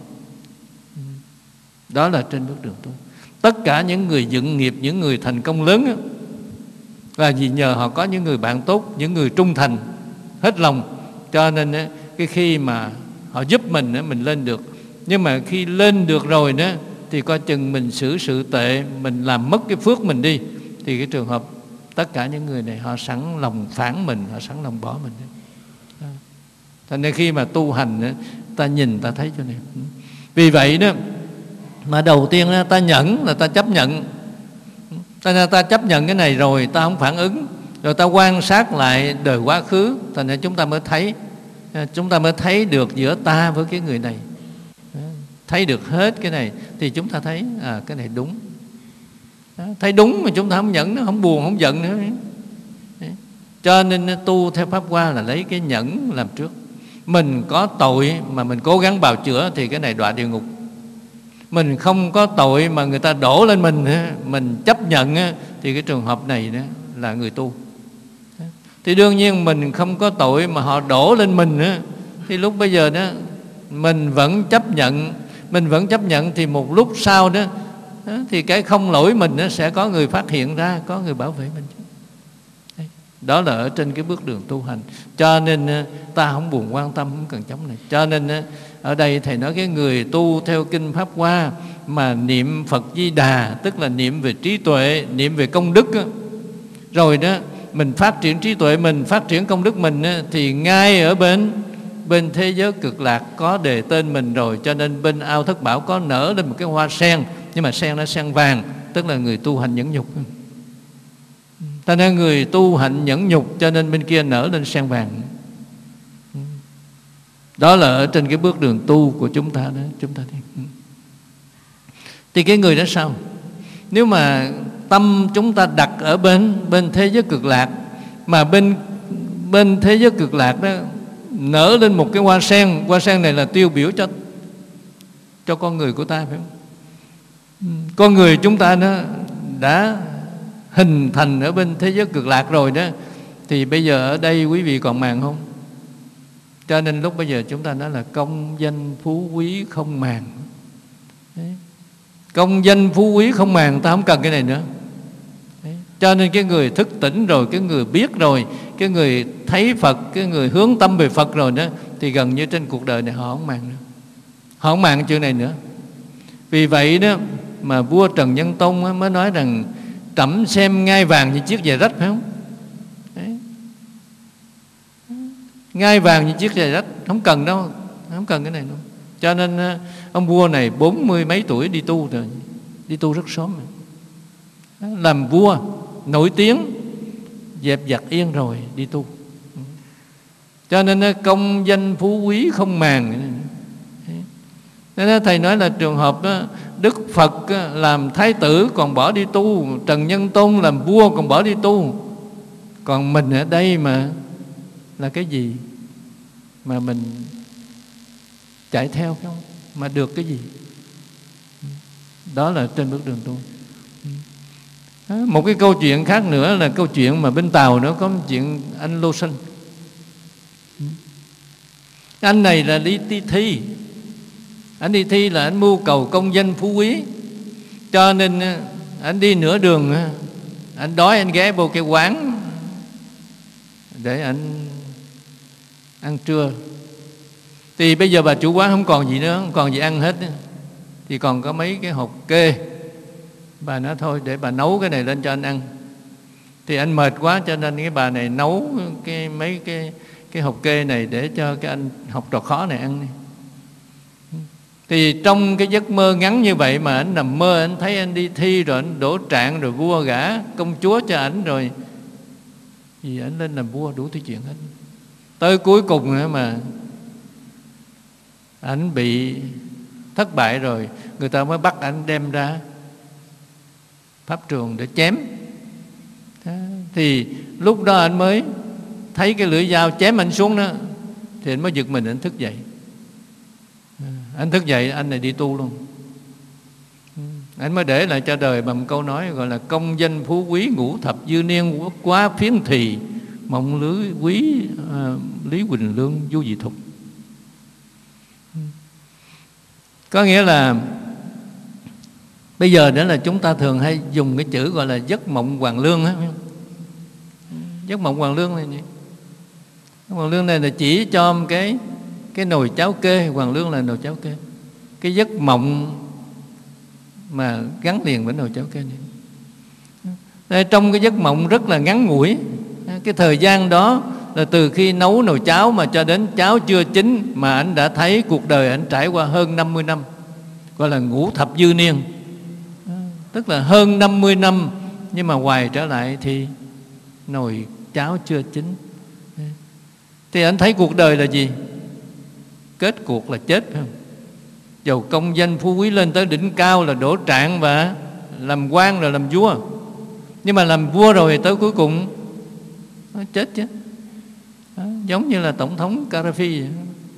Đó là trên bước đường tu. Tất cả những người dựng nghiệp, những người thành công lớn đó, là vì nhờ họ có những người bạn tốt, những người trung thành, hết lòng. Cho nên cái khi mà họ giúp mình, mình lên được. Nhưng mà khi lên được rồi đó, thì coi chừng mình xử sự tệ, mình làm mất cái phước mình đi, thì cái trường hợp tất cả những người này họ sẵn lòng phản mình, họ sẵn lòng bỏ mình. Cho nên khi mà tu hành, ta nhìn ta thấy cho này. Vì vậy đó, mà đầu tiên ta nhẫn là ta chấp nhận. Cho nên ta chấp nhận cái này rồi, ta không phản ứng, rồi ta quan sát lại đời quá khứ, thành ra chúng ta mới thấy, chúng ta mới thấy được giữa ta với cái người này. Thấy được hết cái này thì chúng ta thấy à, cái này đúng. Thấy đúng mà chúng ta không nhẫn, nó không buồn, không giận nữa. Cho nên tu theo Pháp Hoa là lấy cái nhẫn làm trước. Mình có tội mà mình cố gắng bào chữa thì cái này đọa địa ngục. Mình không có tội mà người ta đổ lên mình, mình chấp nhận, thì cái trường hợp này là người tu. Thì đương nhiên mình không có tội mà họ đổ lên mình, Thì lúc bây giờ đó mình vẫn chấp nhận, mình vẫn chấp nhận thì một lúc sau đó thì cái không lỗi mình nó sẽ có người phát hiện ra, có người bảo vệ mình. Đó là ở trên cái bước đường tu hành. Cho nên ta không buồn quan tâm, không cần chống này. Cho nên ở đây Thầy nói cái người tu theo Kinh Pháp Hoa mà niệm Phật Di Đà, tức là niệm về trí tuệ, niệm về công đức, rồi đó mình phát triển trí tuệ mình, phát triển công đức mình, thì ngay ở bên bên thế giới cực lạc có đề tên mình rồi. Cho nên bên Ao Thất Bảo có nở lên một cái hoa sen, nhưng mà sen nó sen vàng, tức là người tu hành nhẫn nhục. Ta nên người tu hành nhẫn nhục, cho nên bên kia nở lên sen vàng. Đó là ở trên cái bước đường tu của chúng ta đó, chúng ta đi. Thì cái người đó sao? Nếu mà tâm chúng ta đặt ở bên bên thế giới cực lạc, mà bên bên thế giới cực lạc đó nở lên một cái hoa sen, hoa sen này là tiêu biểu cho cho con người của ta, phải không? Con người chúng ta nó đã hình thành ở bên thế giới cực lạc rồi đó, thì bây giờ ở đây quý vị còn màng không? Cho nên lúc bây giờ chúng ta nói là công danh phú quý không màng. Đấy. Công danh phú quý không màng, ta không cần cái này nữa. Đấy. Cho nên cái người thức tỉnh rồi, cái người biết rồi, cái người thấy Phật, cái người hướng tâm về Phật rồi đó, thì gần như trên cuộc đời này họ không màng nữa. Họ không màng chuyện này nữa. Vì vậy đó mà vua Trần Nhân Tông mới nói rằng trẫm xem ngai vàng như chiếc giày rách, phải không? Đấy. Ngai vàng như chiếc giày rách, không cần đâu, không cần cái này đâu. Cho nên ông vua này bốn mươi mấy tuổi đi tu rồi, đi tu rất sớm. Làm vua nổi tiếng, dẹp giặc yên rồi đi tu. Cho nên công danh phú quý không màng. Nên Thầy nói là trường hợp đó, Đức Phật làm thái tử còn bỏ đi tu, Trần Nhân Tông làm vua còn bỏ đi tu. Còn mình ở đây mà là cái gì mà mình chạy theo không? Mà được cái gì? Đó là trên bước đường tu. Một cái câu chuyện khác nữa là câu chuyện mà bên Tàu nó có một chuyện anh Lô Sinh. Anh này là đi, đi thi. Anh đi thi là anh mưu cầu công danh phú quý. Cho nên anh đi nửa đường, anh đói, anh ghé vô cái quán để anh ăn trưa. Thì bây giờ bà chủ quán không còn gì nữa, không còn gì ăn hết, thì còn có mấy cái hột kê. Bà nói thôi để bà nấu cái này lên cho anh ăn. Thì anh mệt quá, cho nên cái bà này nấu cái mấy cái cái hột kê này để cho cái anh học trò khó này ăn. Thì trong cái giấc mơ ngắn như vậy mà anh nằm mơ, anh thấy anh đi thi rồi anh đỗ trạng, rồi vua gả công chúa cho ảnh, rồi thì anh lên làm vua đủ thứ chuyện hết. Tới cuối cùng nữa mà anh bị thất bại rồi, người ta mới bắt anh đem ra pháp trường để chém. Thì lúc đó anh mới thấy cái lưỡi dao chém anh xuống đó, thì anh mới giật mình, anh thức dậy. Anh thức dậy, anh này đi tu luôn. Anh mới để lại cho đời bằng câu nói gọi là công danh phú quý ngũ thập dư niên quá phiến thì mong lưới quý à, Lý Quỳnh Lương du dị thục. Có nghĩa là bây giờ đó là chúng ta thường hay dùng cái chữ gọi là giấc mộng hoàng lương á. Giấc mộng hoàng lương này, giấc mộng lương này là chỉ cho cái cái nồi cháo kê. Hoàng lương là nồi cháo kê, cái giấc mộng mà gắn liền với nồi cháo kê này. Đây, trong cái giấc mộng rất là ngắn ngủi, cái thời gian đó là từ khi nấu nồi cháo mà cho đến cháo chưa chín, mà anh đã thấy cuộc đời anh trải qua hơn năm mươi năm, gọi là ngũ thập dư niên, tức là hơn năm mươi năm, nhưng mà hoài trở lại thì nồi cháo chưa chín. Thì anh thấy cuộc đời là gì? Kết cuộc là chết, phải không? Dầu công danh phú quý lên tới đỉnh cao là đỗ trạng và làm quan rồi làm vua, nhưng mà làm vua rồi tới cuối cùng nó chết chứ. Đó, giống như là tổng thống Gaddafi vậy.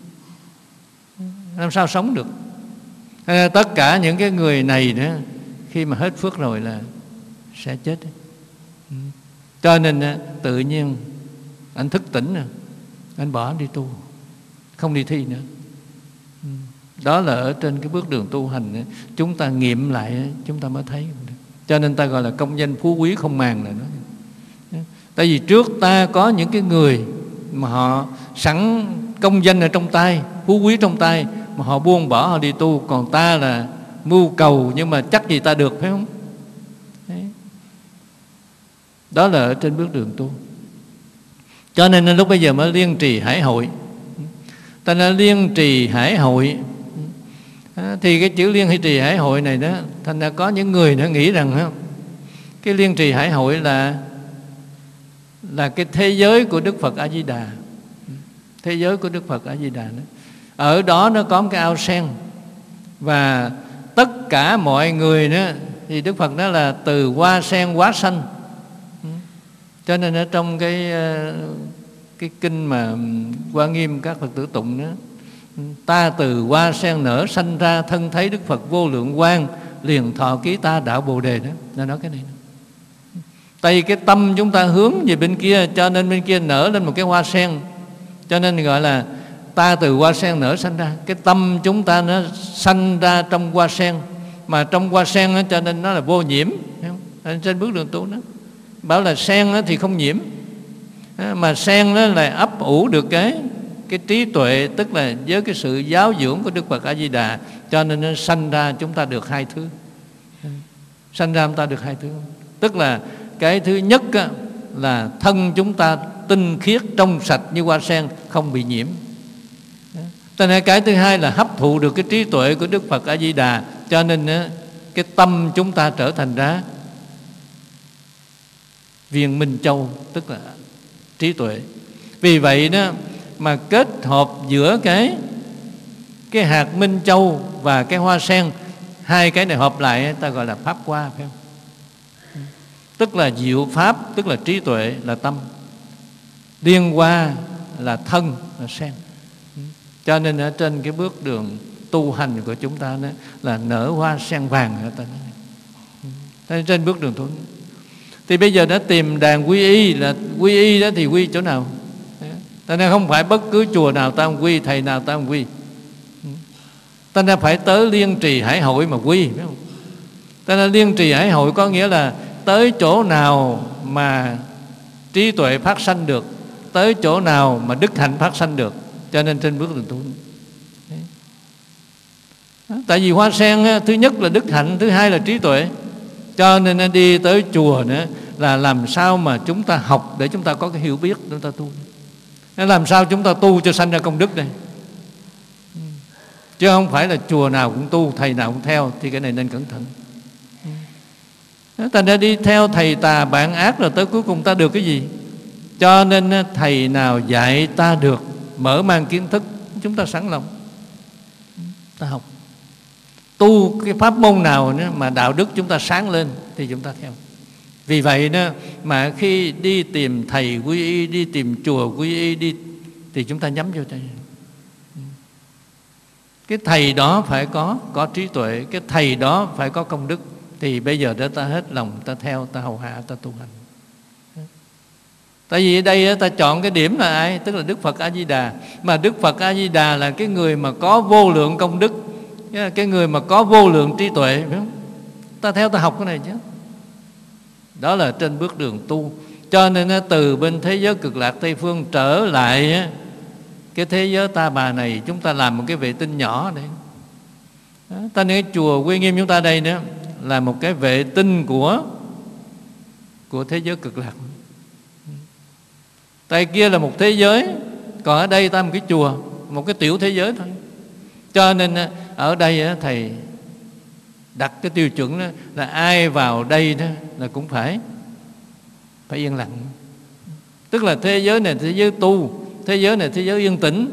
Làm sao sống được? À, tất cả những cái người này nữa, khi mà hết phước rồi là sẽ chết. Ừ. Cho nên tự nhiên anh thức tỉnh rồi, anh bỏ đi tu. không đi thi nữa. Đó là ở trên cái bước đường tu hành, chúng ta nghiệm lại chúng ta mới thấy. Cho nên ta gọi là công danh phú quý không màng là nó. Tại vì trước ta có những cái người mà họ sẵn công danh ở trong tay, phú quý trong tay, mà họ buông bỏ họ đi tu. Còn ta là mưu cầu nhưng mà chắc gì ta được, phải không? Đấy. Đó là ở trên bước đường tu. Cho nên lúc bây giờ mới liên trì hải hội. Ta đã liên trì hải hội. Thì cái chữ liên trì hải hội này đó, thành ra có những người nó nghĩ rằng cái liên trì hải hội là là cái thế giới của Đức Phật A Di Đà. Thế giới của Đức Phật A Di Đà đó. Ở đó nó có một cái ao sen, và tất cả mọi người đó thì Đức Phật đó là từ hoa sen hóa sanh. Cho nên ở trong cái cái kinh mà Hoa Nghiêm các Phật tử tụng đó, ta từ hoa sen nở sanh ra, thân thấy Đức Phật vô lượng quang, liền thọ ký ta đạo Bồ Đề đó. Nó nói cái này. Tại vì cái tâm chúng ta hướng về bên kia, cho nên bên kia nở lên một cái hoa sen. Cho nên gọi là ta từ hoa sen nở sanh ra. Cái tâm chúng ta nó sanh ra trong hoa sen, mà trong hoa sen đó, cho nên nó là vô nhiễm. Trên bước đường tu đó bảo là sen đó thì không nhiễm, mà sen đó là ấp ủ được cái cái trí tuệ, tức là với cái sự giáo dưỡng của Đức Phật A Di Đà. Cho nên nó sanh ra chúng ta được hai thứ. Sanh ra chúng ta được hai thứ. Tức là cái thứ nhất á, là thân chúng ta tinh khiết trong sạch như hoa sen, không bị nhiễm. Cho nên cái thứ hai là hấp thụ được cái trí tuệ của Đức Phật A Di Đà. Cho nên á, cái tâm chúng ta trở thành ra viên minh châu, tức là trí tuệ. Vì vậy đó mà kết hợp giữa cái cái hạt minh châu và cái hoa sen, hai cái này hợp lại ta gọi là pháp hoa, phải không? Tức là diệu pháp, tức là trí tuệ, là tâm. Liên hoa là thân, là sen. Cho nên ở trên cái bước đường tu hành của chúng ta đó là nở hoa sen vàng. Ta trên bước đường tu. Thì bây giờ đã tìm đàn quy y, là quy y đó thì quy chỗ nào? Ta nên không phải bất cứ chùa nào ta không quy, thầy nào ta không quy. Ta nên phải tới liên trì hải hội mà quy, phải không? Ta nên liên trì hải hội có nghĩa là tới chỗ nào mà trí tuệ phát sanh được, tới chỗ nào mà đức hạnh phát sanh được. Cho nên trên bước đường tu. Tại vì hoa sen thứ nhất là đức hạnh, thứ hai là trí tuệ. Cho nên đi tới chùa nữa là làm sao mà chúng ta học để chúng ta có cái hiểu biết, chúng ta tu. Làm sao chúng ta tu cho sanh ra công đức đây. Chứ không phải là chùa nào cũng tu, thầy nào cũng theo. Thì cái này nên cẩn thận. Ta đã đi theo thầy tà bạn ác rồi tới cuối cùng ta được cái gì? Cho nên thầy nào dạy ta được, mở mang kiến thức, chúng ta sẵn lòng ta học. Tu cái pháp môn nào nữa mà đạo đức chúng ta sáng lên thì chúng ta theo. Vì vậy đó mà khi đi tìm thầy quy y, đi tìm chùa quy y đi, thì chúng ta nhắm vô cho cái thầy đó phải có có trí tuệ, cái thầy đó phải có công đức. Thì bây giờ đó ta hết lòng ta theo, ta hầu hạ, ta tu hành. Tại vì ở đây ta chọn cái điểm là ai? Tức là Đức Phật A Di Đà. Mà Đức Phật A Di Đà là cái người mà có vô lượng công đức, cái người mà có vô lượng trí tuệ, phải không? Ta theo ta học cái này chứ. Đó là trên bước đường tu. Cho nên từ bên thế giới cực lạc Tây Phương trở lại cái thế giới ta bà này, chúng ta làm một cái vệ tinh nhỏ đây. Ta nói chùa Quy Nghiêm chúng ta đây nữa là một cái vệ tinh của của thế giới cực lạc. Tại kia là một thế giới, còn ở đây ta một cái chùa, một cái tiểu thế giới thôi. Cho nên ở đây thầy đặt cái tiêu chuẩn đó là ai vào đây đó là cũng phải phải yên lặng. Tức là thế giới này thế giới tu, thế giới này thế giới yên tĩnh.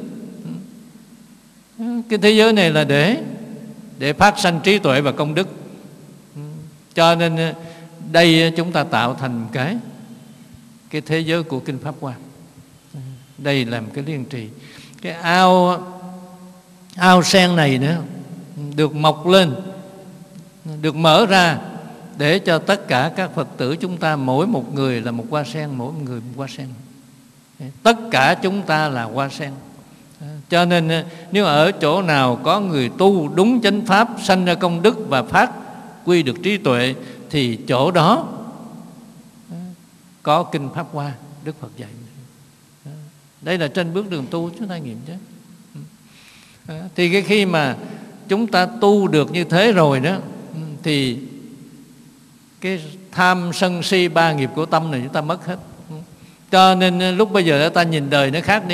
Cái thế giới này là để để phát sanh trí tuệ và công đức. Cho nên đây chúng ta tạo thành cái cái thế giới của kinh Pháp Hoa. Đây là một cái liên trì. Cái ao ao sen này nữa được mọc lên, được mở ra để cho tất cả các Phật tử chúng ta, mỗi một người là một hoa sen, mỗi một người một hoa sen. Tất cả chúng ta là hoa sen. Cho nên nếu ở chỗ nào có người tu đúng chánh pháp, sanh ra công đức và phát quy được trí tuệ, thì chỗ đó có kinh Pháp Hoa Đức Phật dạy. Đây là trên bước đường tu chúng ta nghiệm chứ. Thì cái khi mà chúng ta tu được như thế rồi đó, thì cái tham sân si ba nghiệp của tâm này chúng ta mất hết. Cho nên lúc bây giờ ta nhìn đời nó khác đi.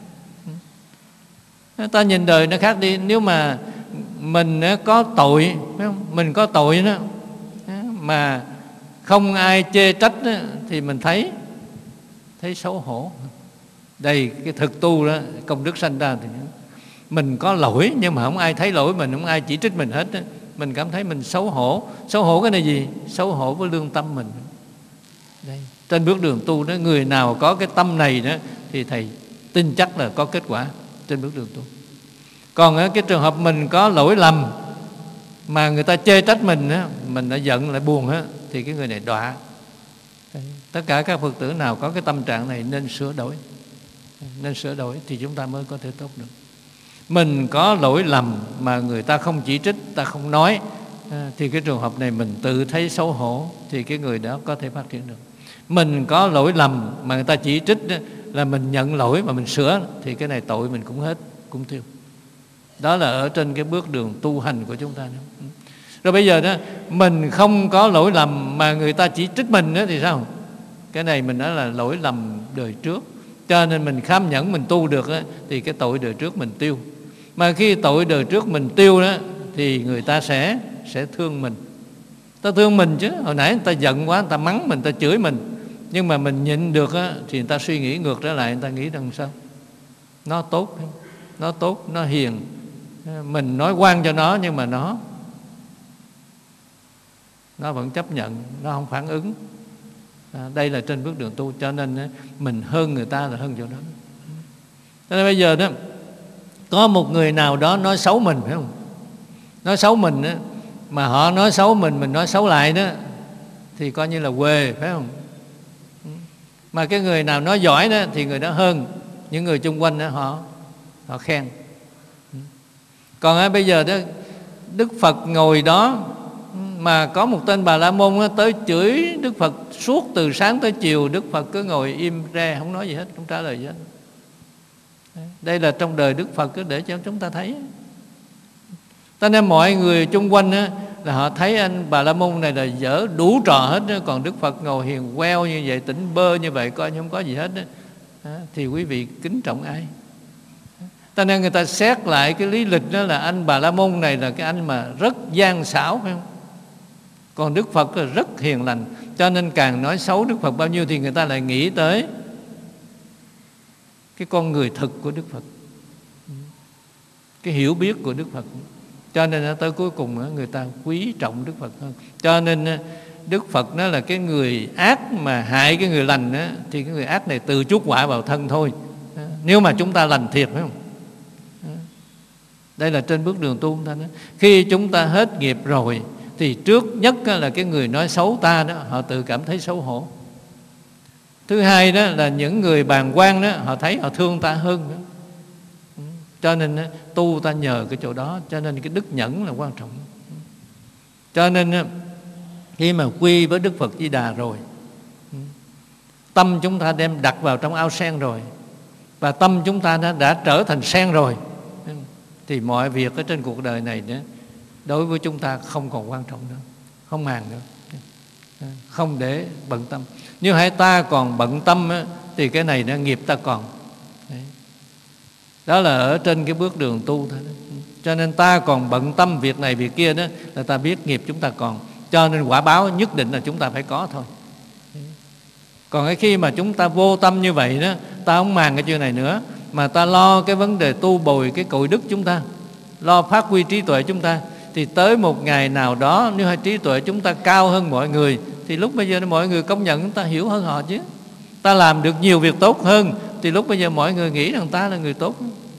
Ta nhìn đời nó khác đi. Nếu mà mình có tội, phải không? Mình có tội đó mà không ai chê trách đó, thì mình thấy thấy xấu hổ. Đây cái thực tu đó, công đức sanh ra thì mình có lỗi nhưng mà không ai thấy lỗi mình, không ai chỉ trích mình hết đó. Mình cảm thấy mình xấu hổ. Xấu hổ cái này gì? Xấu hổ với lương tâm mình. Đây, trên bước đường tu đó, người nào có cái tâm này đó thì thầy tin chắc là có kết quả trên bước đường tu. Còn ở cái trường hợp mình có lỗi lầm mà người ta chê trách mình á, mình đã giận lại buồn á, thì cái người này đọa. Tất cả các Phật tử nào có cái tâm trạng này nên sửa đổi, nên sửa đổi thì chúng ta mới có thể tốt được. Mình có lỗi lầm mà người ta không chỉ trích, ta không nói, thì cái trường hợp này mình tự thấy xấu hổ, thì cái người đó có thể phát triển được. Mình có lỗi lầm mà người ta chỉ trích là mình nhận lỗi mà mình sửa, thì cái này tội mình cũng hết, cũng tiêu. Đó là ở trên cái bước đường tu hành của chúng ta. Rồi bây giờ đó, mình không có lỗi lầm mà người ta chỉ trích mình đó thì sao? Cái này mình nói là lỗi lầm đời trước. Cho nên mình kham nhẫn, mình tu được đó, thì cái tội đời trước mình tiêu. Mà khi tội đời trước mình tiêu đó, thì người ta sẽ sẽ thương mình. Ta thương mình chứ. Hồi nãy người ta giận quá, người ta mắng mình, người ta chửi mình, nhưng mà mình nhịn được á, thì người ta suy nghĩ ngược trở lại. Người ta nghĩ rằng sao? Nó tốt, nó tốt, nó hiền. Mình nói quan cho nó, nhưng mà nó Nó vẫn chấp nhận, nó không phản ứng. à, Đây là trên bước đường tu. Cho nên á, mình hơn người ta là hơn chỗ đó. Cho nên bây giờ đó, có một người nào đó nói xấu mình, phải không? Nói xấu mình á, mà họ nói xấu mình, mình nói xấu lại đó, thì coi như là quê, phải không? Mà cái người nào nói giỏi đó thì người đó hơn những người chung quanh đó, họ họ khen. Còn á, bây giờ đó, Đức Phật ngồi đó mà có một tên Bà La Môn đó, tới chửi Đức Phật suốt từ sáng tới chiều. Đức Phật cứ ngồi im re, không nói gì hết, không trả lời gì hết. Đây là trong đời Đức Phật cứ để cho chúng ta thấy. Cho nên mọi người chung quanh á, là họ thấy anh Bà La Môn này là dở đủ trò hết đó. Còn Đức Phật ngồi hiền queo như vậy, tỉnh bơ như vậy, coi như không có gì hết đó. Thì quý vị kính trọng ai? Cho nên người ta xét lại cái lý lịch đó là anh Bà La Môn này là cái anh mà rất gian xảo, phải không? Còn Đức Phật là rất hiền lành. Cho nên càng nói xấu Đức Phật bao nhiêu thì người ta lại nghĩ tới cái con người thực của Đức Phật, cái hiểu biết của Đức Phật. Cho nên tới cuối cùng người ta quý trọng Đức Phật hơn. Cho nên Đức Phật nó là cái người ác mà hại cái người lành đó, thì cái người ác này tự chuốc quả vào thân thôi, nếu mà chúng ta lành thiệt, phải không? Đây là trên bước đường tu chúng ta đó. Khi chúng ta hết nghiệp rồi thì trước nhất là cái người nói xấu ta đó, họ tự cảm thấy xấu hổ. Thứ hai đó là những người bàng quan đó, họ thấy họ thương ta hơn nữa. Cho nên tu ta nhờ cái chỗ đó. Cho nên cái đức nhẫn là quan trọng. Cho nên khi mà quy với Đức Phật Di Đà rồi, tâm chúng ta đem đặt vào trong ao sen rồi, và tâm chúng ta đã, đã trở thành sen rồi, thì mọi việc ở trên cuộc đời này đó, đối với chúng ta không còn quan trọng nữa, không màng nữa, không để bận tâm. Nếu hãy ta còn bận tâm á, thì cái này nó nghiệp ta còn. Đấy. Đó là ở trên cái bước đường tu thôi đó. Cho nên ta còn bận tâm việc này việc kia đó, là ta biết nghiệp chúng ta còn. Cho nên quả báo nhất định là chúng ta phải có thôi. Đấy. Còn cái khi mà chúng ta vô tâm như vậy đó, ta không màng cái chuyện này nữa, mà ta lo cái vấn đề tu bồi cái cội đức chúng ta, lo phát huy trí tuệ chúng ta, thì tới một ngày nào đó nếu hai trí tuệ chúng ta cao hơn mọi người, thì lúc bây giờ mọi người công nhận chúng ta hiểu hơn họ chứ. Ta làm được nhiều việc tốt hơn, thì lúc bây giờ mọi người nghĩ rằng ta là người tốt.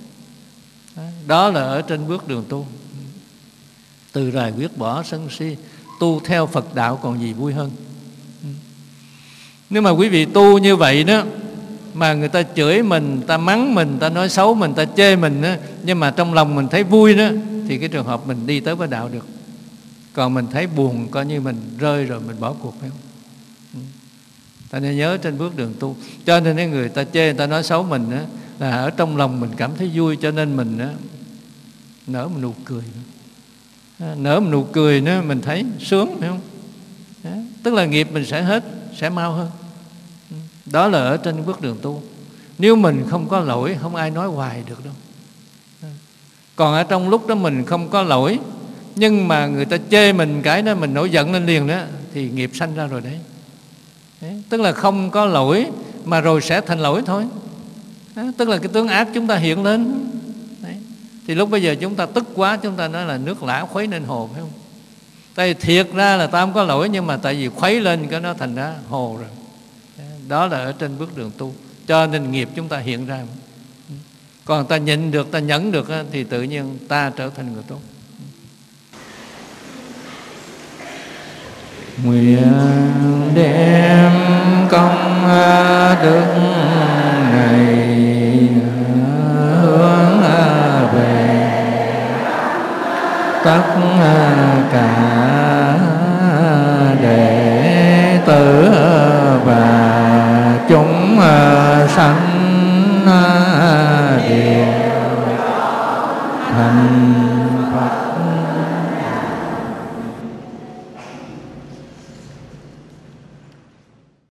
Đó là ở trên bước đường tu. Từ rài quyết bỏ sân si, tu theo Phật đạo còn gì vui hơn. Nếu mà quý vị tu như vậy đó, mà người ta chửi mình, ta mắng mình, ta nói xấu mình, ta chê mình á, nhưng mà trong lòng mình thấy vui đó, thì cái trường hợp mình đi tới với đạo được. Còn mình thấy buồn, coi như mình rơi rồi, mình bỏ cuộc, phải không? Ta nên nhớ trên bước đường tu. Cho nên cái người ta chê, người ta nói xấu mình á, là ở trong lòng mình cảm thấy vui, cho nên mình á, nở một nụ cười. Nở một nụ cười nữa mình thấy sướng, phải không? Đó. Tức là nghiệp mình sẽ hết, sẽ mau hơn. Đó là ở trên bước đường tu. Nếu mình không có lỗi, không ai nói hoài được đâu. Còn ở trong lúc đó mình không có lỗi, nhưng mà người ta chê mình cái đó, mình nổi giận lên liền đó, thì nghiệp sanh ra rồi đấy. Đấy. Tức là không có lỗi mà rồi sẽ thành lỗi thôi. Đó. Tức là cái tướng ác chúng ta hiện lên. Đấy. Thì lúc bây giờ chúng ta tức quá, chúng ta nói là nước lã khuấy nên hồ, phải không? Tại vì thiệt ra là ta không có lỗi, nhưng mà tại vì khuấy lên cái nó thành ra hồ rồi. Đó là ở trên bước đường tu. Cho nên nghiệp chúng ta hiện ra. Còn ta nhịn được, ta nhẫn được, thì tự nhiên ta trở thành người tốt. Nguyện đem công đức này hướng về tất cả đệ tử và chúng sanh đều thành